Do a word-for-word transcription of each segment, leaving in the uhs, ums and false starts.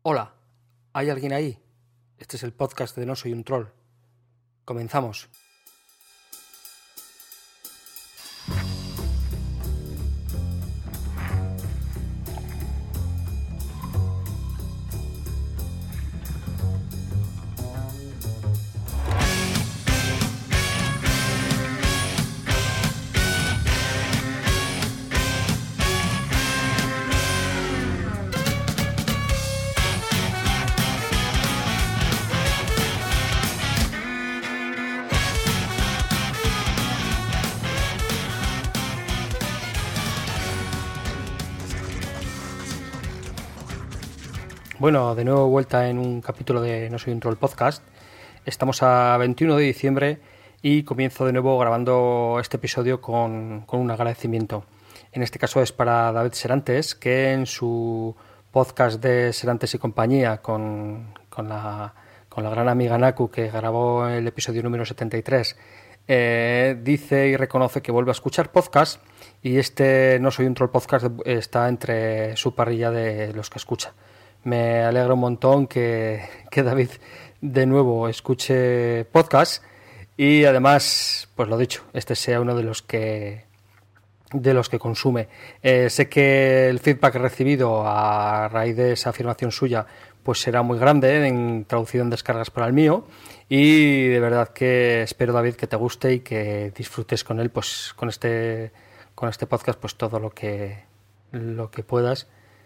Hola, ¿hay alguien ahí? Este es el podcast de No Soy un Troll. Comenzamos. Bueno, de nuevo vuelta en un capítulo de No Soy un Troll podcast. Estamos a veintiuno de diciembre y comienzo de nuevo grabando este episodio con, con un agradecimiento. En este caso es para David Serantes, que en su podcast de Serantes y compañía con, con, la, con la gran amiga Naku, que grabó el episodio número setenta y tres, eh, dice y reconoce que vuelve a escuchar podcast, y este No Soy un Troll podcast está entre su parrilla de los que escucha. Me alegra un montón que, que David de nuevo escuche podcast y además, pues lo dicho, este sea uno de los que de los que consume. Eh, sé que el feedback recibido a raíz de esa afirmación suya pues será muy grande en traducido en descargas para el mío, y de verdad que espero, David, que te guste y que disfrutes con él, pues con este con este podcast, pues todo lo que lo que puedas.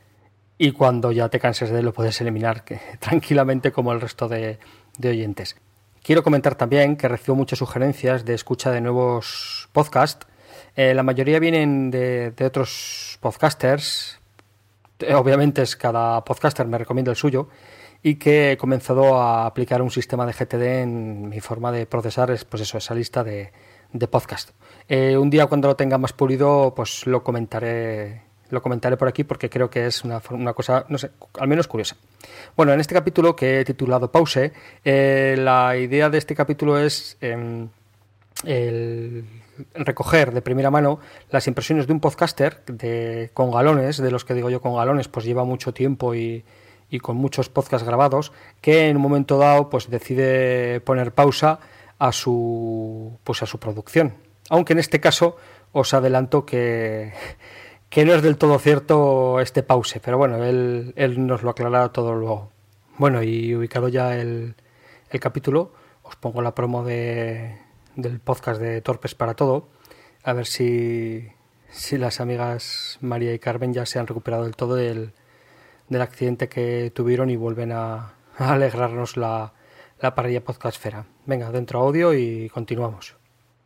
Y cuando ya te canses de él lo puedes eliminar que, tranquilamente como el resto de, de oyentes. Quiero comentar también que recibo muchas sugerencias de escucha de nuevos podcasts. Eh, la mayoría vienen de, de otros podcasters. Eh, obviamente es cada podcaster me recomienda el suyo, y que he comenzado a aplicar un sistema de G T D en mi forma de procesar es, pues eso, esa lista de, de podcast. Eh, un día cuando lo tenga más pulido pues lo comentaré Lo comentaré por aquí porque creo que es una, una cosa, no sé, al menos curiosa. Bueno, en este capítulo que he titulado Pause, eh, la idea de este capítulo es eh, el recoger de primera mano las impresiones de un podcaster de, con galones, de los que digo yo con galones, pues lleva mucho tiempo y, y con muchos podcasts grabados, que en un momento dado pues decide poner pausa a su, pues a su producción. Aunque en este caso os adelanto que... que no es del todo cierto este pause, pero bueno, él, él nos lo aclarará todo luego. Bueno, y ubicado ya el, el capítulo, os pongo la promo de, del podcast de Torpes para Todo, a ver si, si las amigas María y Carmen ya se han recuperado del todo del, del accidente que tuvieron y vuelven a, a alegrarnos la, la parrilla podcastfera. Venga, dentro audio y continuamos.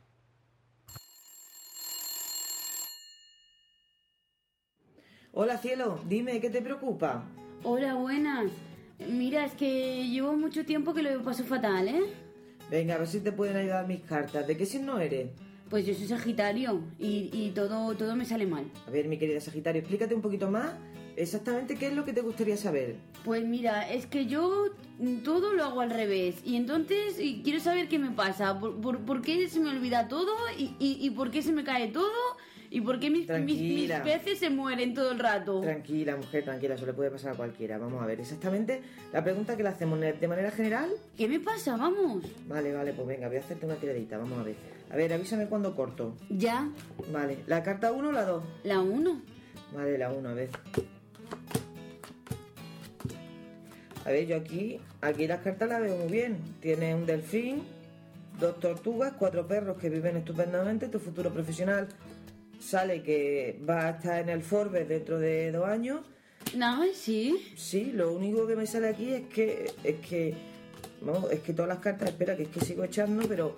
Hola, cielo, dime, ¿qué te preocupa? Hola, buenas. Mira, es que llevo mucho tiempo que lo paso fatal, ¿eh? Venga, a ver si te pueden ayudar mis cartas. ¿De qué signo eres? Pues yo soy Sagitario y, y todo, todo me sale mal. A ver, mi querida Sagitario, explícate un poquito más exactamente qué es lo que te gustaría saber. Pues mira, es que yo todo lo hago al revés y entonces y quiero saber qué me pasa. ¿Por, por, por qué se me olvida todo y, y, y por qué se me cae todo? ¿Y por qué mis, mis, mis peces se mueren todo el rato? Tranquila, mujer, tranquila, eso le puede pasar a cualquiera. Vamos a ver, exactamente la pregunta que le hacemos de manera general. ¿Qué me pasa? Vamos. Vale, vale, pues venga, voy a hacerte una tiradita, vamos a ver. A ver, avísame cuando corto. Ya. Vale, ¿la carta uno o la dos? La uno. Vale, la uno, a ver. A ver, yo aquí, aquí las cartas las veo muy bien. Tiene un delfín, dos tortugas, cuatro perros que viven estupendamente, tu futuro profesional. Sale que va a estar en el Forbes dentro de dos años. No, sí. Sí, lo único que me sale aquí es que es que vamos, es que todas las cartas, espera, que es que sigo echando, pero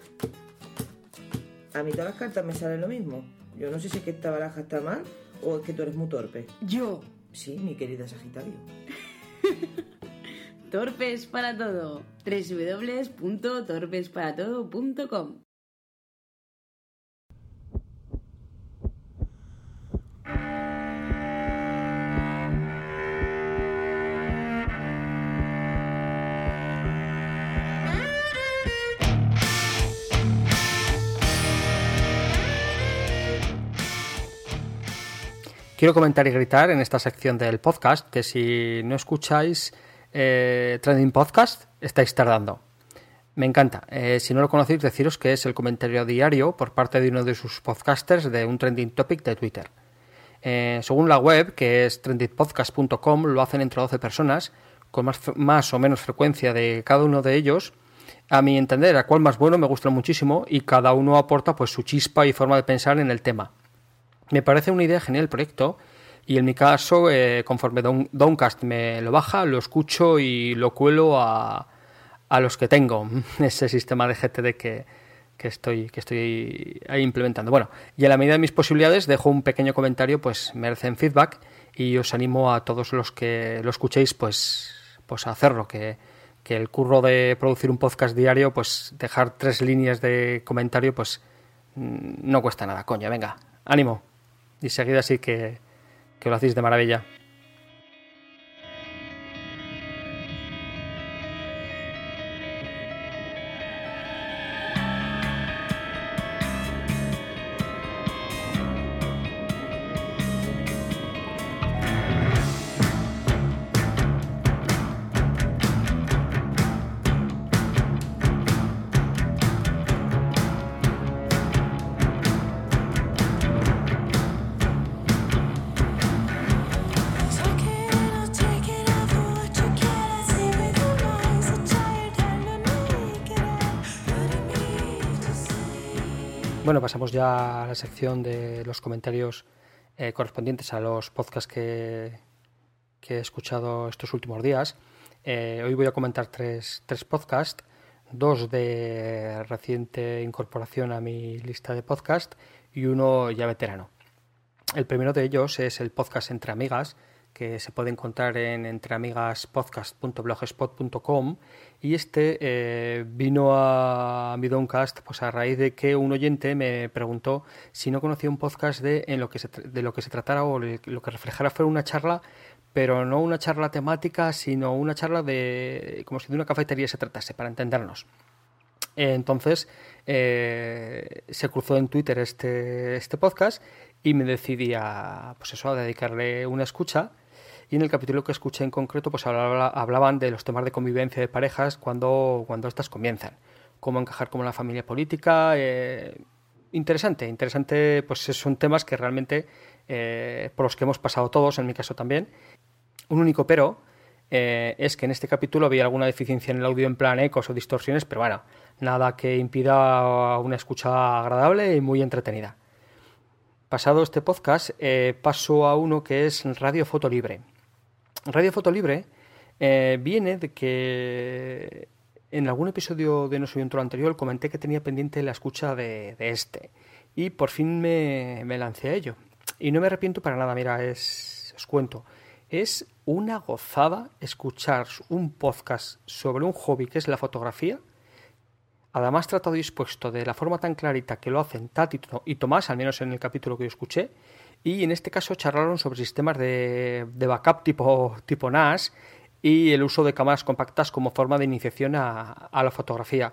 a mí todas las cartas me salen lo mismo. Yo no sé si es que esta baraja está mal o es que tú eres muy torpe. Yo. Sí, mi querida Sagitario. Torpes para todo. doble u doble u doble u punto torpes para todo punto com. Quiero comentar y gritar en esta sección del podcast que si no escucháis eh, Trending Podcast, estáis tardando. Me encanta. Eh, si no lo conocéis, deciros que es el comentario diario por parte de uno de sus podcasters de un trending topic de Twitter. Eh, según la web, que es trending podcast punto com, lo hacen entre doce personas, con más, más o menos frecuencia de cada uno de ellos. A mi entender, a cuál más bueno, me gusta muchísimo y cada uno aporta pues su chispa y forma de pensar en el tema. Me parece una idea genial el proyecto y en mi caso, eh, conforme Don, Downcast me lo baja, lo escucho y lo cuelo a, a los que tengo, ese sistema de G T D que, que, estoy, que estoy ahí implementando. Bueno, y en la medida de mis posibilidades dejo un pequeño comentario, pues merecen feedback y os animo a todos los que lo escuchéis pues, pues a hacerlo, que, que el curro de producir un podcast diario, pues dejar tres líneas de comentario, pues no cuesta nada, coño, venga, ánimo. Y seguid así que, que lo hacéis de maravilla. Bueno, pasamos ya a la sección de los comentarios eh, correspondientes a los podcasts que, que he escuchado estos últimos días. Eh, hoy voy a comentar tres, tres podcasts, dos de reciente incorporación a mi lista de podcast y uno ya veterano. El primero de ellos es el podcast Entre Amigas, que se puede encontrar en entreamigaspodcast punto blogspot punto com, y este eh, vino a mi Downcast pues a raíz de que un oyente me preguntó si no conocía un podcast de, en lo que se, de lo que se tratara o lo que reflejara fuera una charla, pero no una charla temática, sino una charla de como si de una cafetería se tratase, para entendernos. Entonces eh, se cruzó en Twitter este, este podcast y me decidí a, pues eso, a dedicarle una escucha. Y en el capítulo que escuché en concreto pues hablaba, hablaban de los temas de convivencia de parejas cuando, cuando estas comienzan, cómo encajar como la familia política. Eh, interesante, interesante, pues son temas que realmente eh, por los que hemos pasado todos, en mi caso también. Un único pero eh, es que en este capítulo había alguna deficiencia en el audio en plan ecos o distorsiones, pero bueno, nada que impida una escucha agradable y muy entretenida. Pasado este podcast, eh, paso a uno que es Radio Foto Libre. Radio Foto Libre eh, viene de que en algún episodio de No Soy un Troll anterior comenté que tenía pendiente la escucha de, de este y por fin me, me lancé a ello. Y no me arrepiento para nada, mira, es, os cuento, es una gozada escuchar un podcast sobre un hobby que es la fotografía, además tratado y expuesto de la forma tan clarita que lo hacen Tati y Tomás, al menos en el capítulo que yo escuché, y en este caso charlaron sobre sistemas de, de backup tipo, tipo N A S y el uso de cámaras compactas como forma de iniciación a, a la fotografía,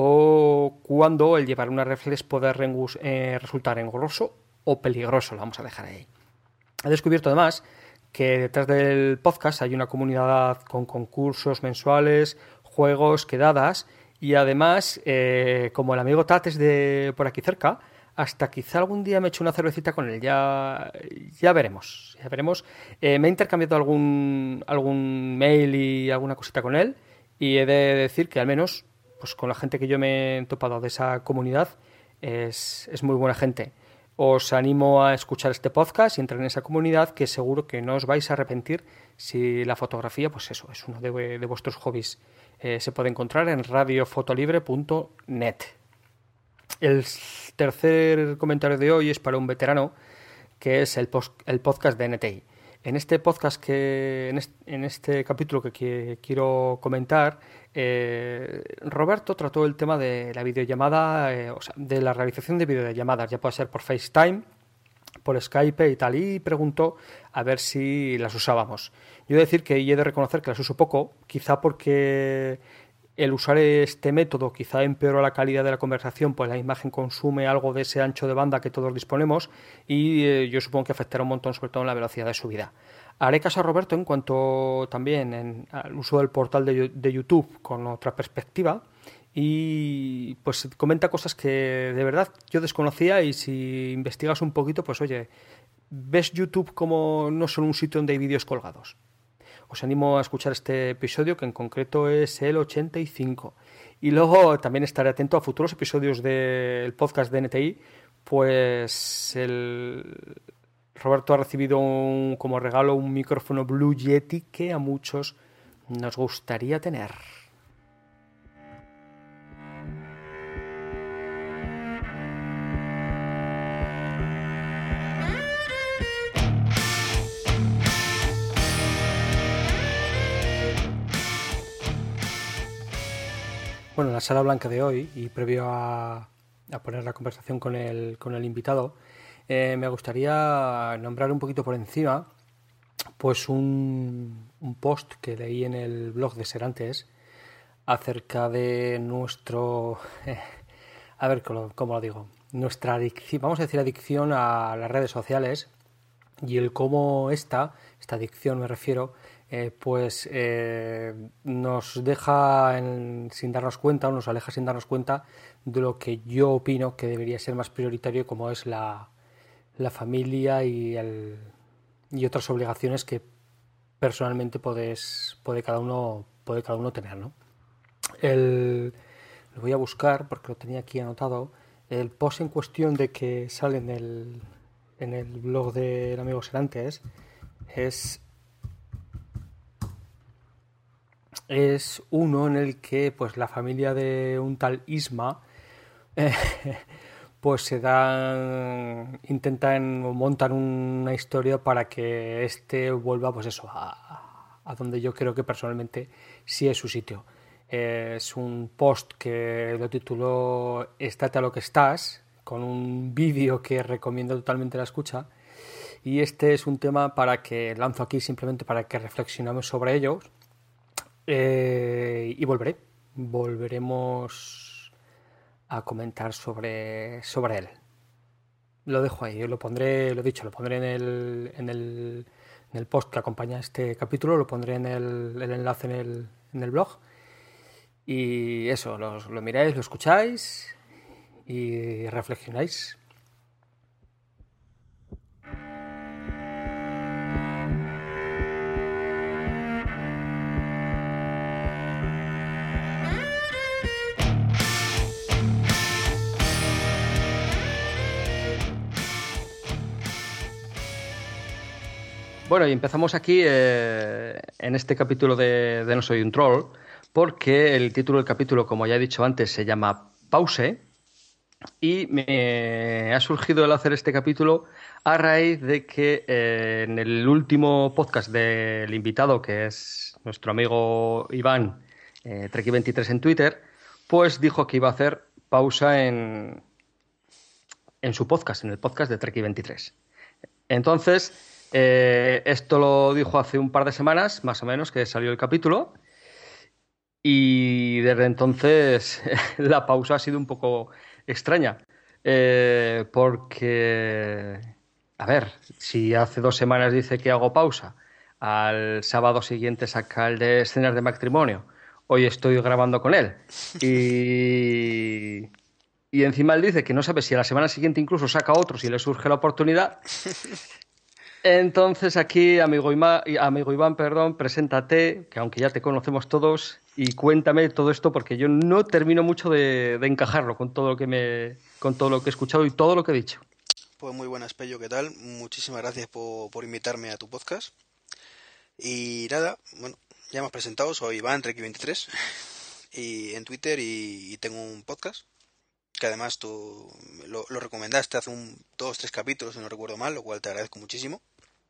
o cuando el llevar una reflex puede rengus, eh, resultar engorroso o peligroso, lo vamos a dejar ahí. He descubierto además que detrás del podcast hay una comunidad con concursos mensuales, juegos, quedadas, y además, eh, como el amigo Tat es de por aquí cerca, hasta quizá algún día me eche una cervecita con él, ya, ya veremos, ya veremos. Eh, me he intercambiado algún, algún mail y alguna cosita con él, y he de decir que al menos pues con la gente que yo me he topado de esa comunidad es, es muy buena gente. Os animo a escuchar este podcast y entrar en esa comunidad, que seguro que no os vais a arrepentir si la fotografía, pues eso, es uno de, de vuestros hobbies. Eh, se puede encontrar en radio fotolibre punto net. El tercer comentario de hoy es para un veterano, que es el, post, el podcast de N T I. En este podcast, que en este, en este capítulo que, que quiero comentar, eh, Roberto trató el tema de la videollamada, eh, o sea, de la realización de videollamadas, ya puede ser por FaceTime, por Skype y tal, y preguntó a ver si las usábamos. Yo he de decir que y he de reconocer que las uso poco, quizá porque el usar este método quizá empeora la calidad de la conversación, pues la imagen consume algo de ese ancho de banda que todos disponemos y eh, yo supongo que afectará un montón, sobre todo en la velocidad de subida. Haré caso a Roberto en cuanto también en, al uso del portal de, de YouTube con otra perspectiva y pues comenta cosas que de verdad yo desconocía y si investigas un poquito, pues oye, ves YouTube como no solo un sitio donde hay vídeos colgados. Os animo a escuchar este episodio, que en concreto es el ochenta y cinco. Y luego también estaré atento a futuros episodios del podcast de N T I, pues el Roberto ha recibido un, como regalo un micrófono Blue Yeti que a muchos nos gustaría tener. Bueno, en la sala blanca de hoy, y previo a, a poner la conversación con el, con el invitado, eh, me gustaría nombrar un poquito por encima pues un, un post que leí en el blog de Serantes acerca de nuestro... Eh, a ver, ¿cómo, cómo lo digo? Nuestra adicción, vamos a decir adicción a las redes sociales y el cómo esta, esta adicción me refiero... Eh, pues eh, nos deja en, sin darnos cuenta o nos aleja sin darnos cuenta de lo que yo opino que debería ser más prioritario, como es la, la familia y, el, y otras obligaciones que personalmente podés, puede, cada uno, puede cada uno tener, ¿no? El, lo voy a buscar porque lo tenía aquí anotado. El post en cuestión de que sale en el, en el blog del amigo Serantes es... es uno en el que pues la familia de un tal Isma eh, pues se dan intentan o montan una historia para que este vuelva pues eso a, a donde yo creo que personalmente sí es su sitio. Eh, es un post que lo tituló Estate a lo que estás, con un vídeo que recomiendo totalmente la escucha, y este es un tema para que lanzo aquí simplemente para que reflexionemos sobre ello. Eh, y volveré, volveremos a comentar sobre, sobre él. Lo dejo ahí, lo pondré, lo dicho, lo pondré en el, en el, en el post que acompaña este capítulo, lo pondré en el, el enlace en el, en el blog. Y eso, lo, lo miráis, lo escucháis y reflexionáis. Bueno, y empezamos aquí eh, en este capítulo de, de No Soy un Troll, porque el título del capítulo, como ya he dicho antes, se llama Pause, y me ha surgido el hacer este capítulo a raíz de que eh, en el último podcast del invitado, que es nuestro amigo Iván, eh, Treki veintitrés en Twitter, pues dijo que iba a hacer pausa en, en su podcast, en el podcast de Treki veintitrés. Entonces... Eh, esto lo dijo hace un par de semanas, más o menos, que salió el capítulo. Y desde entonces la pausa ha sido un poco extraña. Eh, porque, a ver, si hace dos semanas dice que hago pausa, al sábado siguiente saca el de escenas de matrimonio, hoy estoy grabando con él. Y... y encima él dice que no sabe si a la semana siguiente incluso saca otro si le surge la oportunidad. Entonces aquí, amigo Iván, amigo Iván, perdón, preséntate, que aunque ya te conocemos todos, y cuéntame todo esto porque yo no termino mucho de, de encajarlo con todo lo que me, con todo lo que he escuchado y todo lo que he dicho. Pues muy buenas, Pello, ¿qué tal? Muchísimas gracias por, por invitarme a tu podcast. Y nada, bueno, ya me has presentado, soy Iván, Treki veintitrés, y en Twitter y, y tengo un podcast, que además tú lo, lo recomendaste hace un dos, tres capítulos, si no recuerdo mal, lo cual te agradezco muchísimo.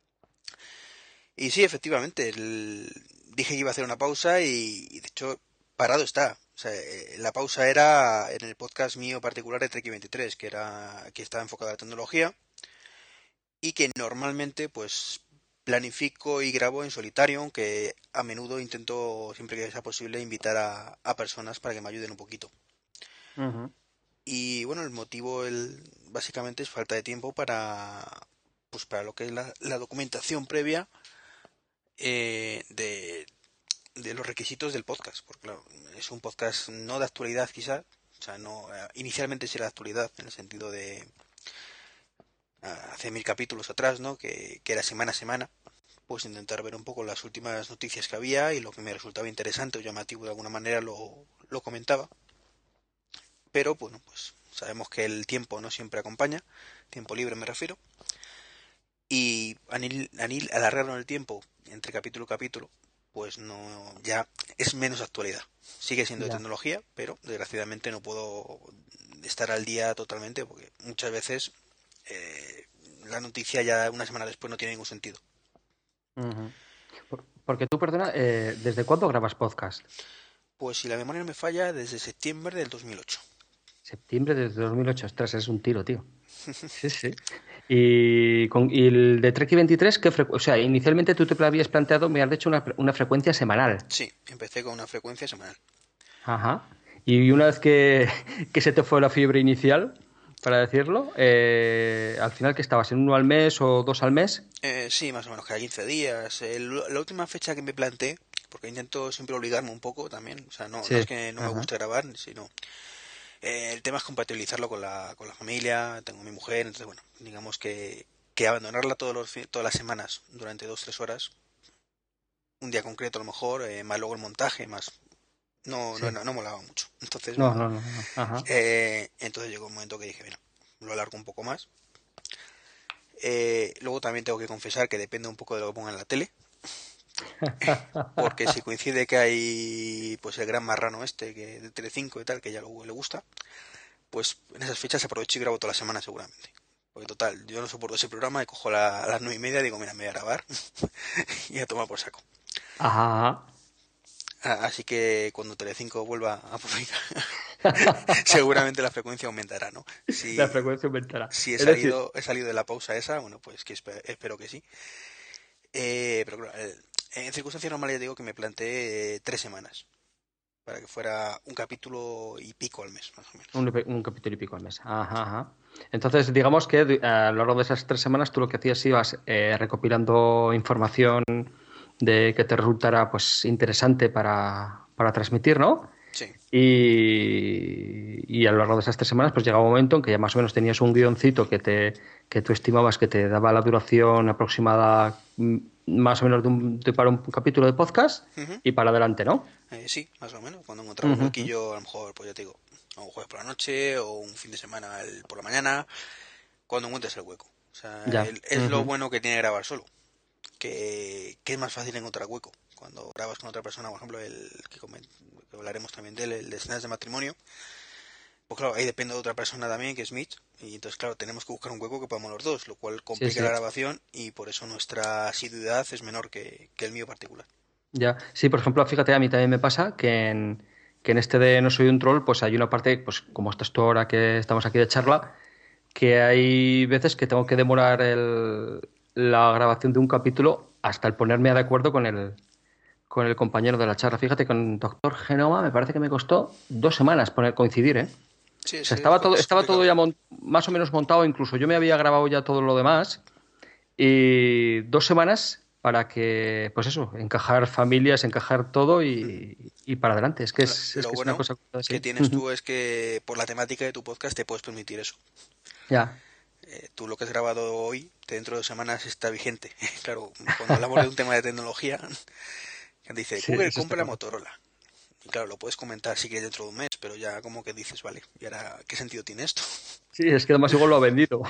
Y sí, efectivamente, el... dije que iba a hacer una pausa y, y de hecho parado está. O sea, la pausa era en el podcast mío particular de Treki veintitrés, que era que estaba enfocado a la tecnología y que normalmente pues planifico y grabo en solitario, aunque a menudo intento, siempre que sea posible, invitar a, a personas para que me ayuden un poquito. Uh-huh. Y bueno, el motivo el, básicamente es falta de tiempo para, pues para lo que es la, la documentación previa eh, de, de los requisitos del podcast. Porque claro, es un podcast no de actualidad quizás, o sea, no eh, inicialmente sí era de actualidad en el sentido de hace mil capítulos atrás, ¿no? Que, que era semana a semana, pues intentar ver un poco las últimas noticias que había y lo que me resultaba interesante o llamativo de alguna manera lo, lo comentaba. Pero bueno, pues sabemos que el tiempo no siempre acompaña, tiempo libre me refiero, y anil, anil, alargarlo en el tiempo entre capítulo y capítulo, pues no, ya es menos actualidad. Sigue siendo ya de tecnología, pero desgraciadamente no puedo estar al día totalmente porque muchas veces eh, la noticia ya una semana después no tiene ningún sentido. Uh-huh. Porque tú, perdona, eh, ¿desde cuándo grabas podcast? Pues si la memoria no me falla, desde septiembre del dos mil ocho. Septiembre de dos mil ocho, ostras, es un tiro, tío. Sí, sí. Y, con, y el de Trek veintitrés, ¿qué frecu- o sea, inicialmente tú te habías planteado, me has hecho una, una frecuencia semanal. Sí, empecé con una frecuencia semanal. Ajá. Y una vez que, que se te fue la fiebre inicial, para decirlo, eh, al final, ¿que estabas? ¿En uno al mes o dos al mes? Eh, sí, más o menos, cada quince días. El, la última fecha que me planteé, porque intento siempre obligarme un poco también, o sea, no, Sí. no es que no Ajá. me guste grabar, sino... Eh, el tema es compatibilizarlo con la, con la familia, tengo a mi mujer, entonces bueno, digamos que, que abandonarla todos los, todas las semanas durante dos tres horas, un día concreto a lo mejor, eh, más luego el montaje, más... No, sí. no, no, no molaba mucho. Entonces, no, bueno, no, no, no. Ajá. Eh, entonces llegó un momento que dije, mira, lo alargo un poco más. Eh, luego también tengo que confesar que depende un poco de lo que ponga en la tele. Porque si coincide que hay pues el gran marrano este que de Telecinco y tal, que ya luego le gusta, pues en esas fechas aprovecho y grabo toda la semana seguramente. Porque total, yo no soporto ese programa y cojo la, a las nueve y media y digo, mira, me voy a grabar y a tomar por saco. Ajá. Así que cuando Telecinco vuelva a publicar, seguramente la frecuencia aumentará, ¿no? Si, la frecuencia aumentará. Si he es salido, decir... he salido de la pausa esa, bueno, pues que espero, espero que sí. Eh, pero claro, en circunstancias normales ya digo que me planteé eh, tres semanas para que fuera un capítulo y pico al mes, más o menos. Un, un capítulo y pico al mes. Ajá, ajá. Entonces, digamos que eh, a lo largo de esas tres semanas tú lo que hacías ibas eh, recopilando información de que te resultara pues interesante para, para transmitir, ¿no? Sí. Y, y a lo largo de esas tres semanas pues llegaba un momento en que ya más o menos tenías un guioncito que te que tú estimabas que te daba la duración aproximada más o menos de, un, de para un capítulo de podcast uh-huh. y para adelante, ¿no? Eh, sí, más o menos. Cuando encontraba uh-huh. un huequillo, a lo mejor, pues ya te digo, un jueves por la noche o un fin de semana el, por la mañana, cuando encuentres el hueco. O sea, el, es uh-huh. lo bueno que tiene grabar solo, que, que es más fácil encontrar hueco. Cuando grabas con otra persona, por ejemplo, el que, coment, que hablaremos también de él, el de escenas de matrimonio, pues claro, ahí depende de otra persona también, que es Mitch, y entonces claro, tenemos que buscar un hueco que podamos los dos, lo cual complica sí, sí. la grabación y por eso nuestra asiduidad es menor que, que el mío particular. Ya, sí, por ejemplo, fíjate, a mí también me pasa que en, que en este de No soy un troll, pues hay una parte, pues como estás tú ahora que estamos aquí de charla, que hay veces que tengo que demorar el, la grabación de un capítulo hasta el ponerme de acuerdo con el con el compañero de la charla. Fíjate, con Doctor Genoma me parece que me costó dos semanas poner coincidir, ¿eh? Sí, o sea, sí, estaba es todo, estaba todo ya mon- más o menos montado, incluso yo me había grabado ya todo lo demás, y dos semanas para que, pues eso, encajar familias, encajar todo y, y para adelante. Es que es, lo es, que bueno es una cosa así. que tienes tú es que por la temática de tu podcast te puedes permitir eso. Ya. Eh, tú lo que has grabado hoy, dentro de dos semanas está vigente. Claro, cuando hablamos de un tema de tecnología, dice, sí, Google compra Motorola. Y claro, lo puedes comentar si quieres dentro de un mes, pero ya como que dices, vale, ¿y ahora qué sentido tiene esto? Sí, es que además igual lo ha vendido.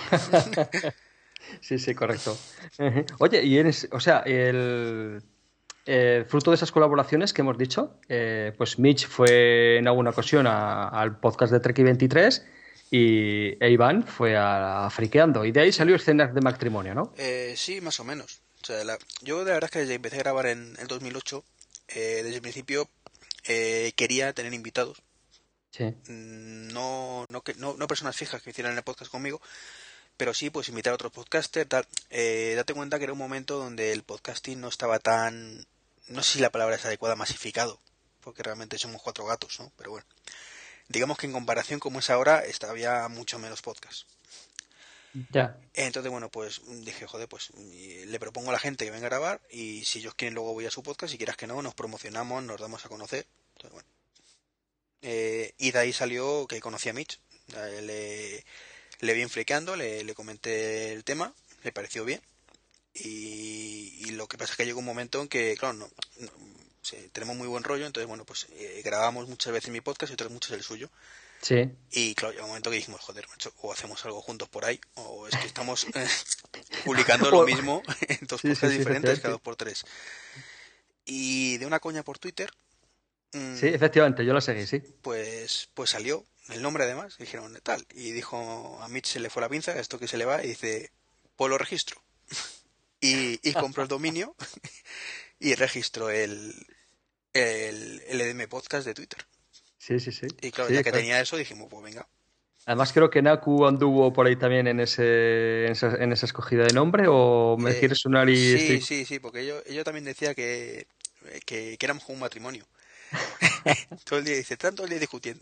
Sí, sí, correcto. Oye, y eres, o sea, el, el fruto de esas colaboraciones que hemos dicho, eh, pues Mitch fue en alguna ocasión a, al podcast de Trek veintitrés y e Iván fue a, a Friqueando, y de ahí salió Escenas de Matrimonio, ¿no? Eh, sí, más o menos. O sea, la, yo de verdad es que desde que empecé a grabar en el dos mil ocho, eh, desde el principio eh, quería tener invitados. Sí. No, no, no, no personas fijas que hicieran el podcast conmigo, pero sí, pues invitar a otros podcasters, tal. Eh, date cuenta que era un momento donde el podcasting no estaba tan, no sé si la palabra es adecuada, masificado, porque realmente somos cuatro gatos, ¿no? Pero bueno, digamos que en comparación como es ahora, está, había mucho menos podcast. Ya. Entonces, bueno, pues dije, joder, pues le propongo a la gente que venga a grabar y si ellos quieren luego voy a su podcast, si quieras que no, nos promocionamos, nos damos a conocer. Entonces, bueno. Eh, y de ahí salió que conocí a Mitch. Le, le vi enfriqueando, le, le comenté el tema, le pareció bien. Y, y lo que pasa es que llegó un momento en que, claro, no, no sí, tenemos muy buen rollo, entonces, bueno, pues eh, grabamos muchas veces mi podcast y otras muchas el suyo. Sí. Y claro, llegó un momento que dijimos, joder, macho, o hacemos algo juntos por ahí, o es que estamos eh, publicando lo mismo en dos sí, podcasts sí, sí, diferentes cada dos por tres. Y de una coña por Twitter. Mmm, sí, efectivamente, yo la seguí, sí. Pues, pues salió el nombre además, dijeron tal, y dijo, a Mitch se le fue la pinza, esto que se le va, y dice, pues lo registro. y, y compró el dominio y registró el, el, el E D M Podcast de Twitter. Sí, sí, sí. Y claro, sí, ya que claro. tenía eso, dijimos, pues venga. Además creo que Naku anduvo por ahí también en ese en esa, en esa escogida de nombre, o me Eh, quiere sonar y sí, estoy... sí, sí, porque yo, yo también decía que, que, que éramos como un matrimonio. Todo el día dice, tanto el día discutiendo.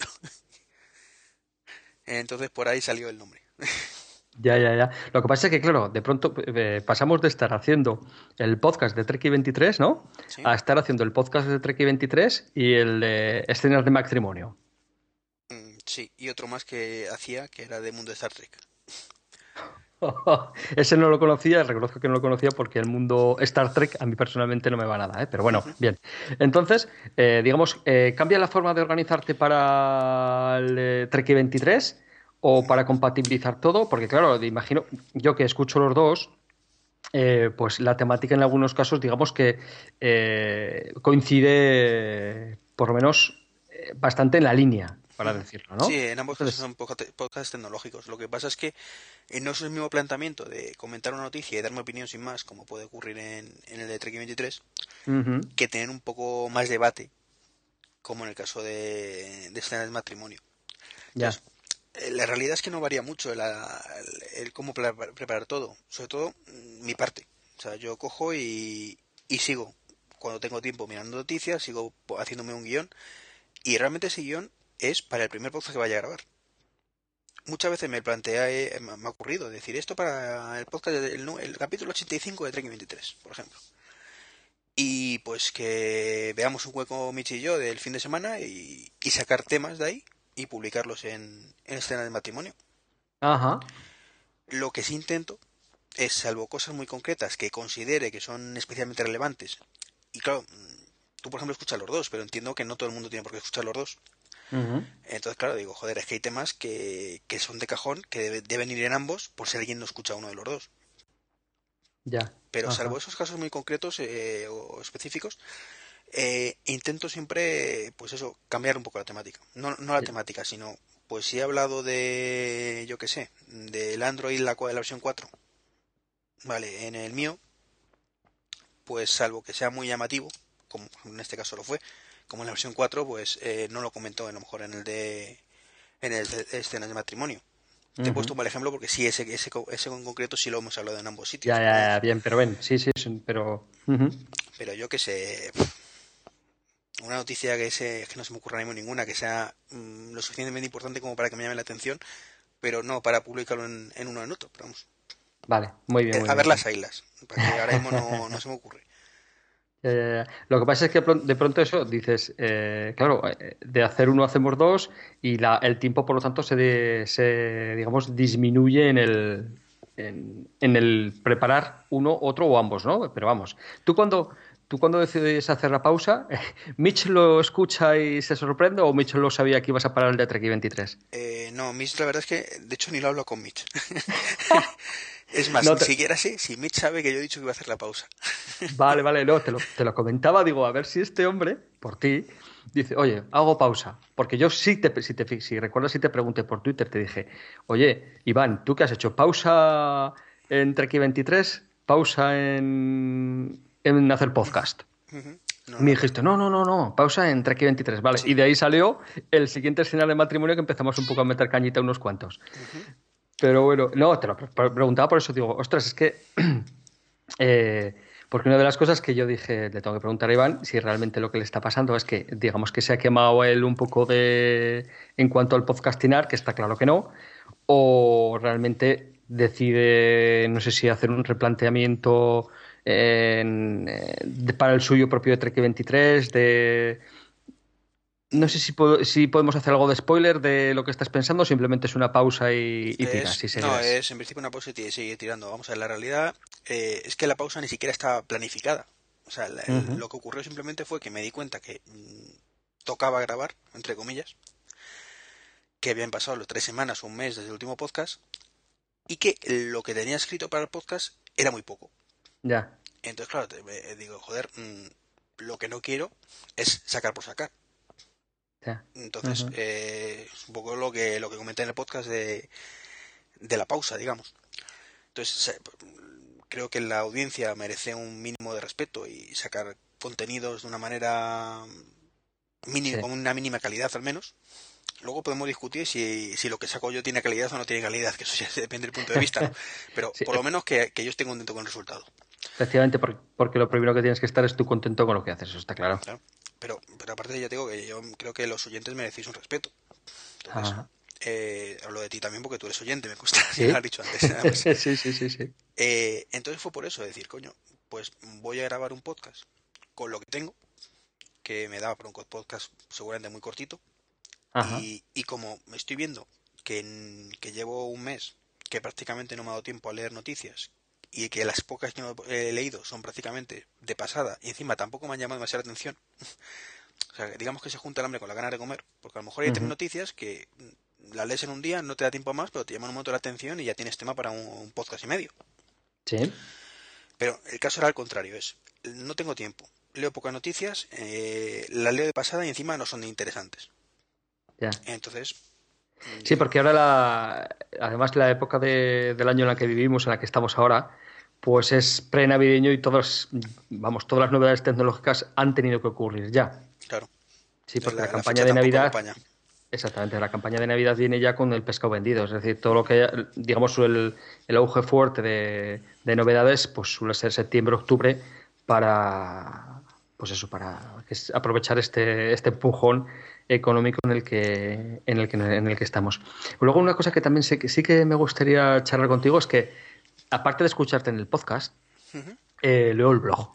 Entonces por ahí salió el nombre. Ya, ya, ya. Lo que pasa es que, claro, de pronto eh, pasamos de estar haciendo el podcast de Treki veintitrés, ¿no? ¿Sí? A estar haciendo el podcast de Treki veintitrés y el de escenas de matrimonio. Mm, sí, y otro más que hacía, que era de Mundo de Star Trek. Ese no lo conocía, reconozco que no lo conocía porque el mundo Star Trek a mí personalmente no me va nada, ¿eh? Pero bueno, Uh-huh. bien. Entonces, eh, digamos, eh, ¿cambia la forma de organizarte para el eh, Treki veintitrés o No. para compatibilizar todo? Porque claro, imagino, yo que escucho los dos, eh, pues la temática en algunos casos, digamos que eh, coincide por lo menos eh, bastante en la línea, para Uh-huh. decirlo, ¿no? Sí, en ambos casos Entonces, son podca- podcasts tecnológicos. Lo que pasa es que eh, no es el mismo planteamiento de comentar una noticia y dar mi opinión sin más, como puede ocurrir en, en el de Trek veintitrés, ujú, que tener un poco más debate, como en el caso de, de escenas de matrimonio. ya. Entonces, eh, la realidad es que no varía mucho la- el, el cómo pre- preparar todo, sobre todo mm, mi parte. O sea, yo cojo y, y sigo, cuando tengo tiempo mirando noticias, sigo po- haciéndome un guión, y realmente ese guión es para el primer podcast que vaya a grabar. Muchas veces me plantea, eh, me me ha ocurrido decir esto para el podcast, del nu- el, capítulo ochenta y cinco de Trek veintitrés, por ejemplo. Y pues que veamos un hueco Mitch y yo del fin de semana y, y sacar temas de ahí y publicarlos en, en escena de matrimonio. Ajá. Lo que sí intento es, salvo cosas muy concretas que considere que son especialmente relevantes, y claro, mm, tú por ejemplo escuchas los dos, pero entiendo que no todo el mundo tiene por qué escuchar los dos. Ujú. Entonces, claro, digo, joder, es que hay temas que, que son de cajón, que debe- deben ir en ambos, por si alguien no escucha uno de los dos. Ya. Pero Ajá. salvo esos casos muy concretos eh, o específicos, eh, intento siempre, pues eso, cambiar un poco la temática. No, no la Ya. temática, sino, pues si he hablado de, yo qué sé, del Android, la, cua- la versión cuatro, vale, en el mío, pues salvo que sea muy llamativo, como en este caso lo fue, como en la versión cuatro, pues eh, no lo comentó a lo mejor en el de en el de escenas de matrimonio. Te he Ujú. puesto un mal ejemplo porque sí, ese, ese, co- ese en concreto sí lo hemos hablado en ambos sitios. Ya, Pero, ya, ya, vamos, bien, pero ven, sí, sí, sí, pero... ujú. pero yo que sé, una noticia que, se, que no se me ocurra ahora mismo ninguna, que sea mm, lo suficientemente importante como para que me llame la atención, pero no para publicarlo en, en uno en otro. Pero vamos, Vale, muy bien, eh, muy a bien. ver las ailas, para que ahora mismo no, no se me ocurre. Ya, ya, ya. Lo que pasa es que pron- de pronto eso dices, eh, claro, eh, de hacer uno hacemos dos y la, el tiempo, por lo tanto, se, de- se digamos, disminuye en el, en, en el preparar uno, otro o ambos, ¿no? Pero vamos, tú cuando, tú cuando decides hacer la pausa, ¿Mitch lo escucha y se sorprende o Mitch lo sabía que ibas a parar el de Trek veintitrés? Eh, no, Mitch, la verdad es que, de hecho, ni lo hablo con Mitch. Es más, No ni te- siquiera sé si Mitch sabe que yo he dicho que iba a hacer la pausa. Vale, vale, no, te lo, te lo comentaba, digo, a ver si este hombre, por ti, dice, oye, hago pausa. Porque yo sí te, si te, si recuerdas, si te pregunté por Twitter, te dije, oye, Iván, ¿tú qué has hecho? ¿Pausa en Treki veintitrés? ¿Pausa en, en hacer podcast? Ujú. No, Y me no, dijiste, no, no, no, no, pausa en Treki veintitrés, vale. Sí. Y de ahí salió el siguiente escenario de matrimonio que empezamos un poco a meter cañita a unos cuantos. Ujú. Pero bueno, no, te lo preguntaba por eso, digo, ostras, es que... eh, porque una de las cosas que yo dije, le tengo que preguntar a Iván si realmente lo que le está pasando es que, digamos que se ha quemado él un poco de en cuanto al podcastinar, que está claro que no, o realmente decide, no sé si hacer un replanteamiento en, de, para el suyo propio de Trek veintitrés, de... No sé si, puedo, si podemos hacer algo de spoiler de lo que estás pensando, o simplemente es una pausa y, y tiras. Es, y no, es en principio una pausa y sigue tirando. Vamos a ver, la realidad eh, es que la pausa ni siquiera estaba planificada. O sea, la, uh-huh. lo que ocurrió simplemente fue que me di cuenta que mmm, tocaba grabar, entre comillas, que habían pasado los tres semanas o un mes desde el último podcast y que lo que tenía escrito para el podcast era muy poco. Ya. Entonces, claro, te, me, digo, joder, mmm, lo que no quiero es sacar por sacar. Entonces, uh-huh. eh, es un poco lo que lo que comenté en el podcast de, de la pausa, digamos. Entonces, eh, creo que la audiencia merece un mínimo de respeto y sacar contenidos de una manera mínima, sí. con una mínima calidad al menos. Luego podemos discutir si, si lo que saco yo tiene calidad o no tiene calidad, que eso ya depende del punto de vista, ¿no? Pero sí. por lo menos que, que yo esté contento con el resultado. Efectivamente, porque, porque lo primero que tienes que estar es tú contento con lo que haces, eso está claro. Claro. Pero, pero aparte de ello, te digo que yo creo que los oyentes merecéis un respeto. Entonces, eh, hablo de ti también porque tú eres oyente, me gusta, ¿sí? Lo has dicho antes. Pues, sí, sí, sí, sí. Eh, entonces fue por eso, decir, coño, pues voy a grabar un podcast con lo que tengo, que me daba para un podcast seguramente muy cortito. Y, y como me estoy viendo que, que llevo un mes que prácticamente no me ha dado tiempo a leer noticias, y que las pocas que he leído son prácticamente de pasada y encima tampoco me han llamado demasiada atención. O sea, digamos que se junta el hambre con la gana de comer, porque a lo mejor hay uh-huh. tres noticias que las lees en un día, no te da tiempo a más, pero te llaman un momento la atención y ya tienes tema para un, un podcast y medio. Sí. Pero el caso era al contrario, es, no tengo tiempo, leo pocas noticias, eh, las leo de pasada y encima no son interesantes. Ya. Entonces... Sí, porque ahora, la, además la época de, del año en la que vivimos, en la que estamos ahora, pues es pre-navideño y todas, vamos, todas las novedades tecnológicas han tenido que ocurrir ya. Claro. Sí, porque la, la campaña de Navidad... Acompaña. Exactamente, la campaña de Navidad viene ya con el pescado vendido, es decir, todo lo que, digamos, el, el auge fuerte de, de novedades, pues suele ser septiembre-octubre para, pues eso, para aprovechar este, este empujón económico en el que en el que en el que estamos. Luego una cosa que también sé que sí que me gustaría charlar contigo es que aparte de escucharte en el podcast, uh-huh. eh, leo el blog.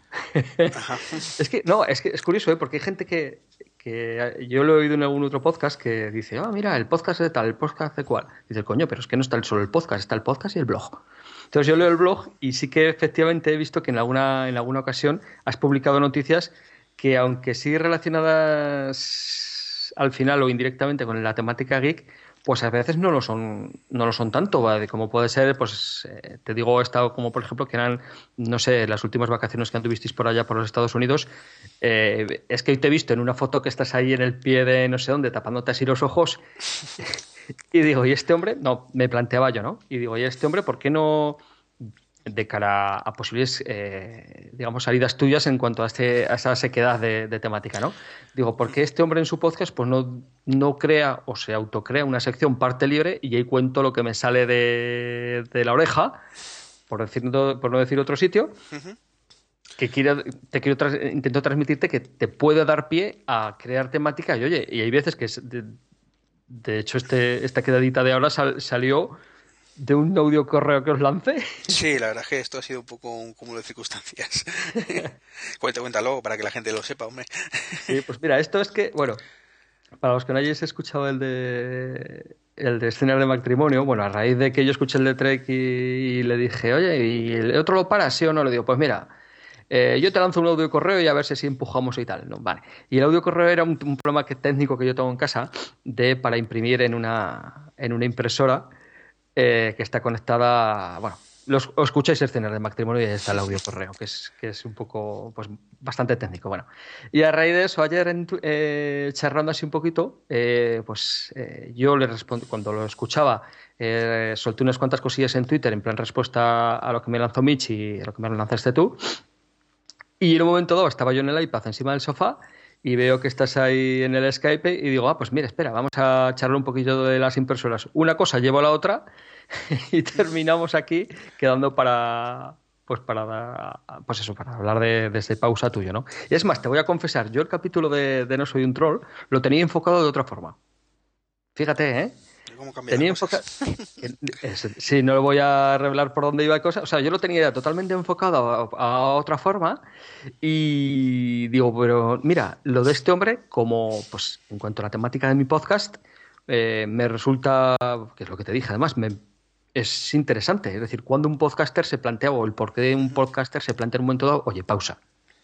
Es que no, es que es curioso, ¿eh? Porque hay gente que, que yo lo he oído en algún otro podcast que dice, ah, oh, mira, el podcast de tal, el podcast de cual. Dice, coño, pero es que no está solo el podcast, está el podcast y el blog. Entonces yo leo el blog y sí que efectivamente he visto que en alguna en alguna ocasión has publicado noticias que, aunque sí relacionadas al final o indirectamente con la temática geek, pues a veces no lo son no lo son tanto, ¿vale? Como puede ser, pues eh, te digo, he estado como por ejemplo que eran, no sé, las últimas vacaciones que anduvisteis por allá por los Estados Unidos, eh, es que hoy te he visto en una foto que estás ahí en el pie de no sé dónde, tapándote así los ojos, y digo, ¿y este hombre? No, me planteaba yo, ¿no? Y digo, ¿y este hombre por qué no, de cara a posibles, eh, digamos, salidas tuyas en cuanto a, este, a esa sequedad de, de temática, ¿no? Digo, ¿por qué este hombre en su podcast pues no, no crea o se autocrea una sección parte libre y ahí cuento lo que me sale de, de la oreja, por, decir, por no decir otro sitio, uh-huh. que quiero, te quiero tras, intento transmitirte que te puede dar pie a crear temática y oye, y hay veces que, es de, de hecho, este, esta quedadita de ahora sal, salió... de un audio correo que os lancé. Sí, la verdad es que esto ha sido un poco un cúmulo de circunstancias. Cuenta, cuéntalo para que la gente lo sepa, hombre. Sí, pues mira, esto es que, bueno, para los que no hayáis escuchado el de el de escenas de matrimonio, bueno, a raíz de que yo escuché el de Trek y, y le dije, oye, ¿y el otro lo para, sí o no? Le digo, pues mira, eh, yo te lanzo un audio correo y a ver si así empujamos y tal. No, vale. Y el audio correo era un, un problema que, técnico que yo tengo en casa de para imprimir en una, en una impresora Eh, que está conectada, bueno, los, os escucháis escenas de matrimonio y ahí está el audio correo, que es, que es un poco, pues bastante técnico, bueno. Y a raíz de eso, ayer en, eh, charlando así un poquito, eh, pues eh, yo le respondí, cuando lo escuchaba, eh, solté unas cuantas cosillas en Twitter en plan respuesta a lo que me lanzó Mitch y a lo que me lanzaste tú, y en un momento dado estaba yo en el iPad encima del sofá y veo que estás ahí en el Skype y digo, ah, pues mira, espera, vamos a charlar un poquillo de las impresoras. Una cosa llevo a la otra y terminamos aquí quedando para, pues para, dar- pues eso, para hablar de, de ese pausa tuyo, ¿no? Y es más, te voy a confesar, yo el capítulo de, de No soy un troll lo tenía enfocado de otra forma. Fíjate, ¿eh? ¿Cómo cambian Tenía las enfocado. cosas? Sí, no lo voy a revelar por dónde iba la cosa. O sea, yo lo tenía ya totalmente enfocado a, a otra forma. Y digo, pero mira, lo de este hombre, como pues en cuanto a la temática de mi podcast, eh, me resulta, que es lo que te dije, además, me, es interesante. Es decir, cuando un podcaster se plantea, o el porqué de un Ujú. podcaster se plantea en un momento dado, oye, pausa.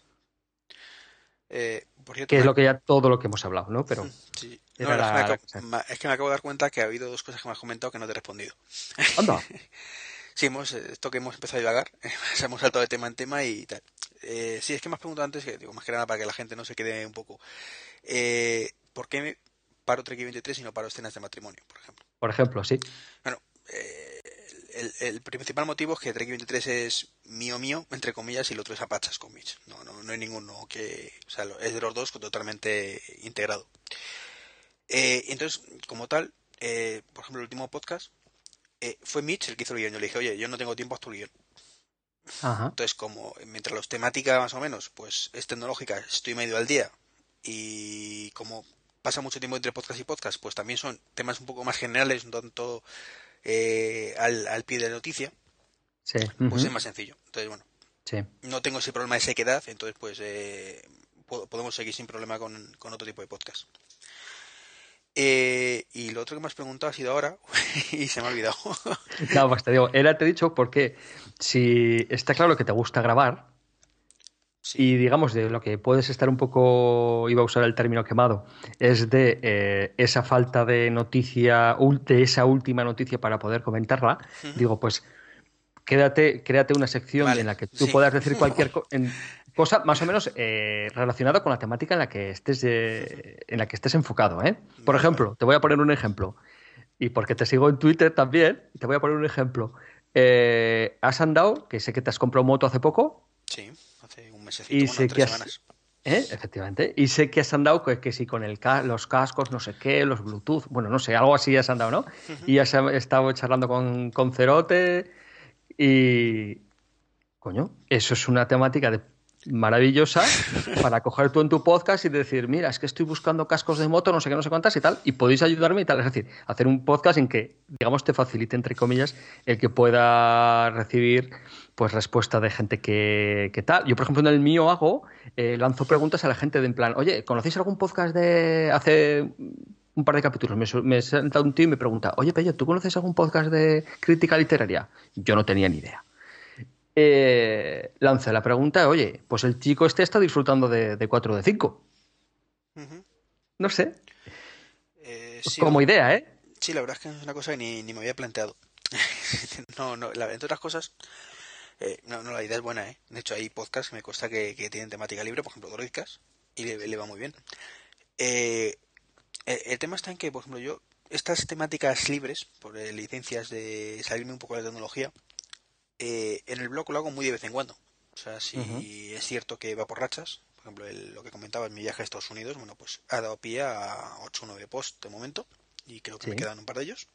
Eh, por cierto, Que es me... lo que ya todo lo que hemos hablado, ¿no? Pero sí. No, era es que me la, la acabo... cosa. ma- es que me acabo de dar cuenta que ha habido dos cosas que me has comentado que no te he respondido. Anda. Sí, hemos, eh, esto que hemos empezado a divagar, se hemos saltado de tema en tema y tal. Eh, sí, es que me has preguntado antes, que digo, más que nada para que la gente no se quede un poco. Eh, ¿por qué me paro Trek veintitrés y no paro escenas de matrimonio, por ejemplo? Por ejemplo, sí. Bueno, eh, el, el principal motivo es que Trek veintitrés es mío mío, entre comillas, y el otro es Apachas con Mitch. No, no, no hay ninguno que... O sea, lo- es de los dos totalmente integrado. Eh, entonces, como tal, eh, por ejemplo, el último podcast, eh, fue Mitch el que hizo el guión. Yo le dije, oye, yo no tengo tiempo a tu guión. Ajá. Entonces, como mientras los temática más o menos, pues es tecnológica, estoy medio al día y como pasa mucho tiempo entre podcast y podcast, pues también son temas un poco más generales, un tanto eh, al, al pie de la noticia, Sí. pues es Ujú. más sencillo. Entonces, bueno, Sí. no tengo ese problema de sequedad, entonces pues eh, po- podemos seguir sin problema con, con otro tipo de podcast. Eh, y lo otro que me has preguntado ha sido ahora y se me ha olvidado. No, pues te digo, era te he dicho porque si está claro que te gusta grabar y Sí, digamos de lo que puedes estar un poco, iba a usar el término quemado, es de eh, esa falta de noticia, ul- de esa última noticia para poder comentarla, ujú, digo, pues quédate, créate una sección en vale, la que tú sí, puedas decir cualquier co- en- cosa más o menos eh, relacionada con la temática en la que estés, ujú, eh, en la que estés enfocado, ¿eh? Por vale, vale, ejemplo, te voy a poner un ejemplo. Y porque te sigo en Twitter también, te voy a poner un ejemplo. Eh, has andado, que sé que te has comprado moto hace poco, sí, hace un mesecito, y bueno, sé que tres has, semanas. ¿eh? Efectivamente, y sé que has andado, que, que sí, con el ca- los cascos, no sé qué, los Bluetooth, bueno, no sé, algo así has andado, ¿no? Ujú. Y has estado charlando con, con Cerote y, coño, eso es una temática de- maravillosa para coger tú en tu podcast y decir, mira, es que estoy buscando cascos de moto, no sé qué, no sé cuántas y tal, y podéis ayudarme y tal. Es decir, hacer un podcast en que, digamos, te facilite, entre comillas, el que pueda recibir pues respuesta de gente que, que tal. Yo, por ejemplo, en el mío hago, eh, lanzo preguntas a la gente de en plan, oye, ¿conocéis algún podcast de hace un par de capítulos? Me, su- me senta un tío y me pregunta, oye, Pello, ¿tú conoces algún podcast de crítica literaria? Yo no tenía ni idea. Eh, lancé la pregunta, oye, pues el chico este está disfrutando de, de cuatro de cinco. Ujú. No sé, Eh, sí, como no, idea, ¿eh? sí, la verdad es que es una cosa que ni, ni me había planteado. No, no, la- entre otras cosas, eh, no, no, la idea es buena, ¿eh? De hecho, hay podcasts que me consta que, que tienen temática libre, por ejemplo, Droidcast, y le, le va muy bien. Eh, el, el tema está en que, por ejemplo, yo, estas temáticas libres, por eh, licencias de salirme un poco de la tecnología, eh, en el blog lo hago muy de vez en cuando. O sea, Ujú. si es cierto que va por rachas, por ejemplo, el- lo que comentaba en mi viaje a Estados Unidos, bueno, pues ha dado pie a ocho o nueve posts de momento, y creo que me Sí, quedan un par de ellos.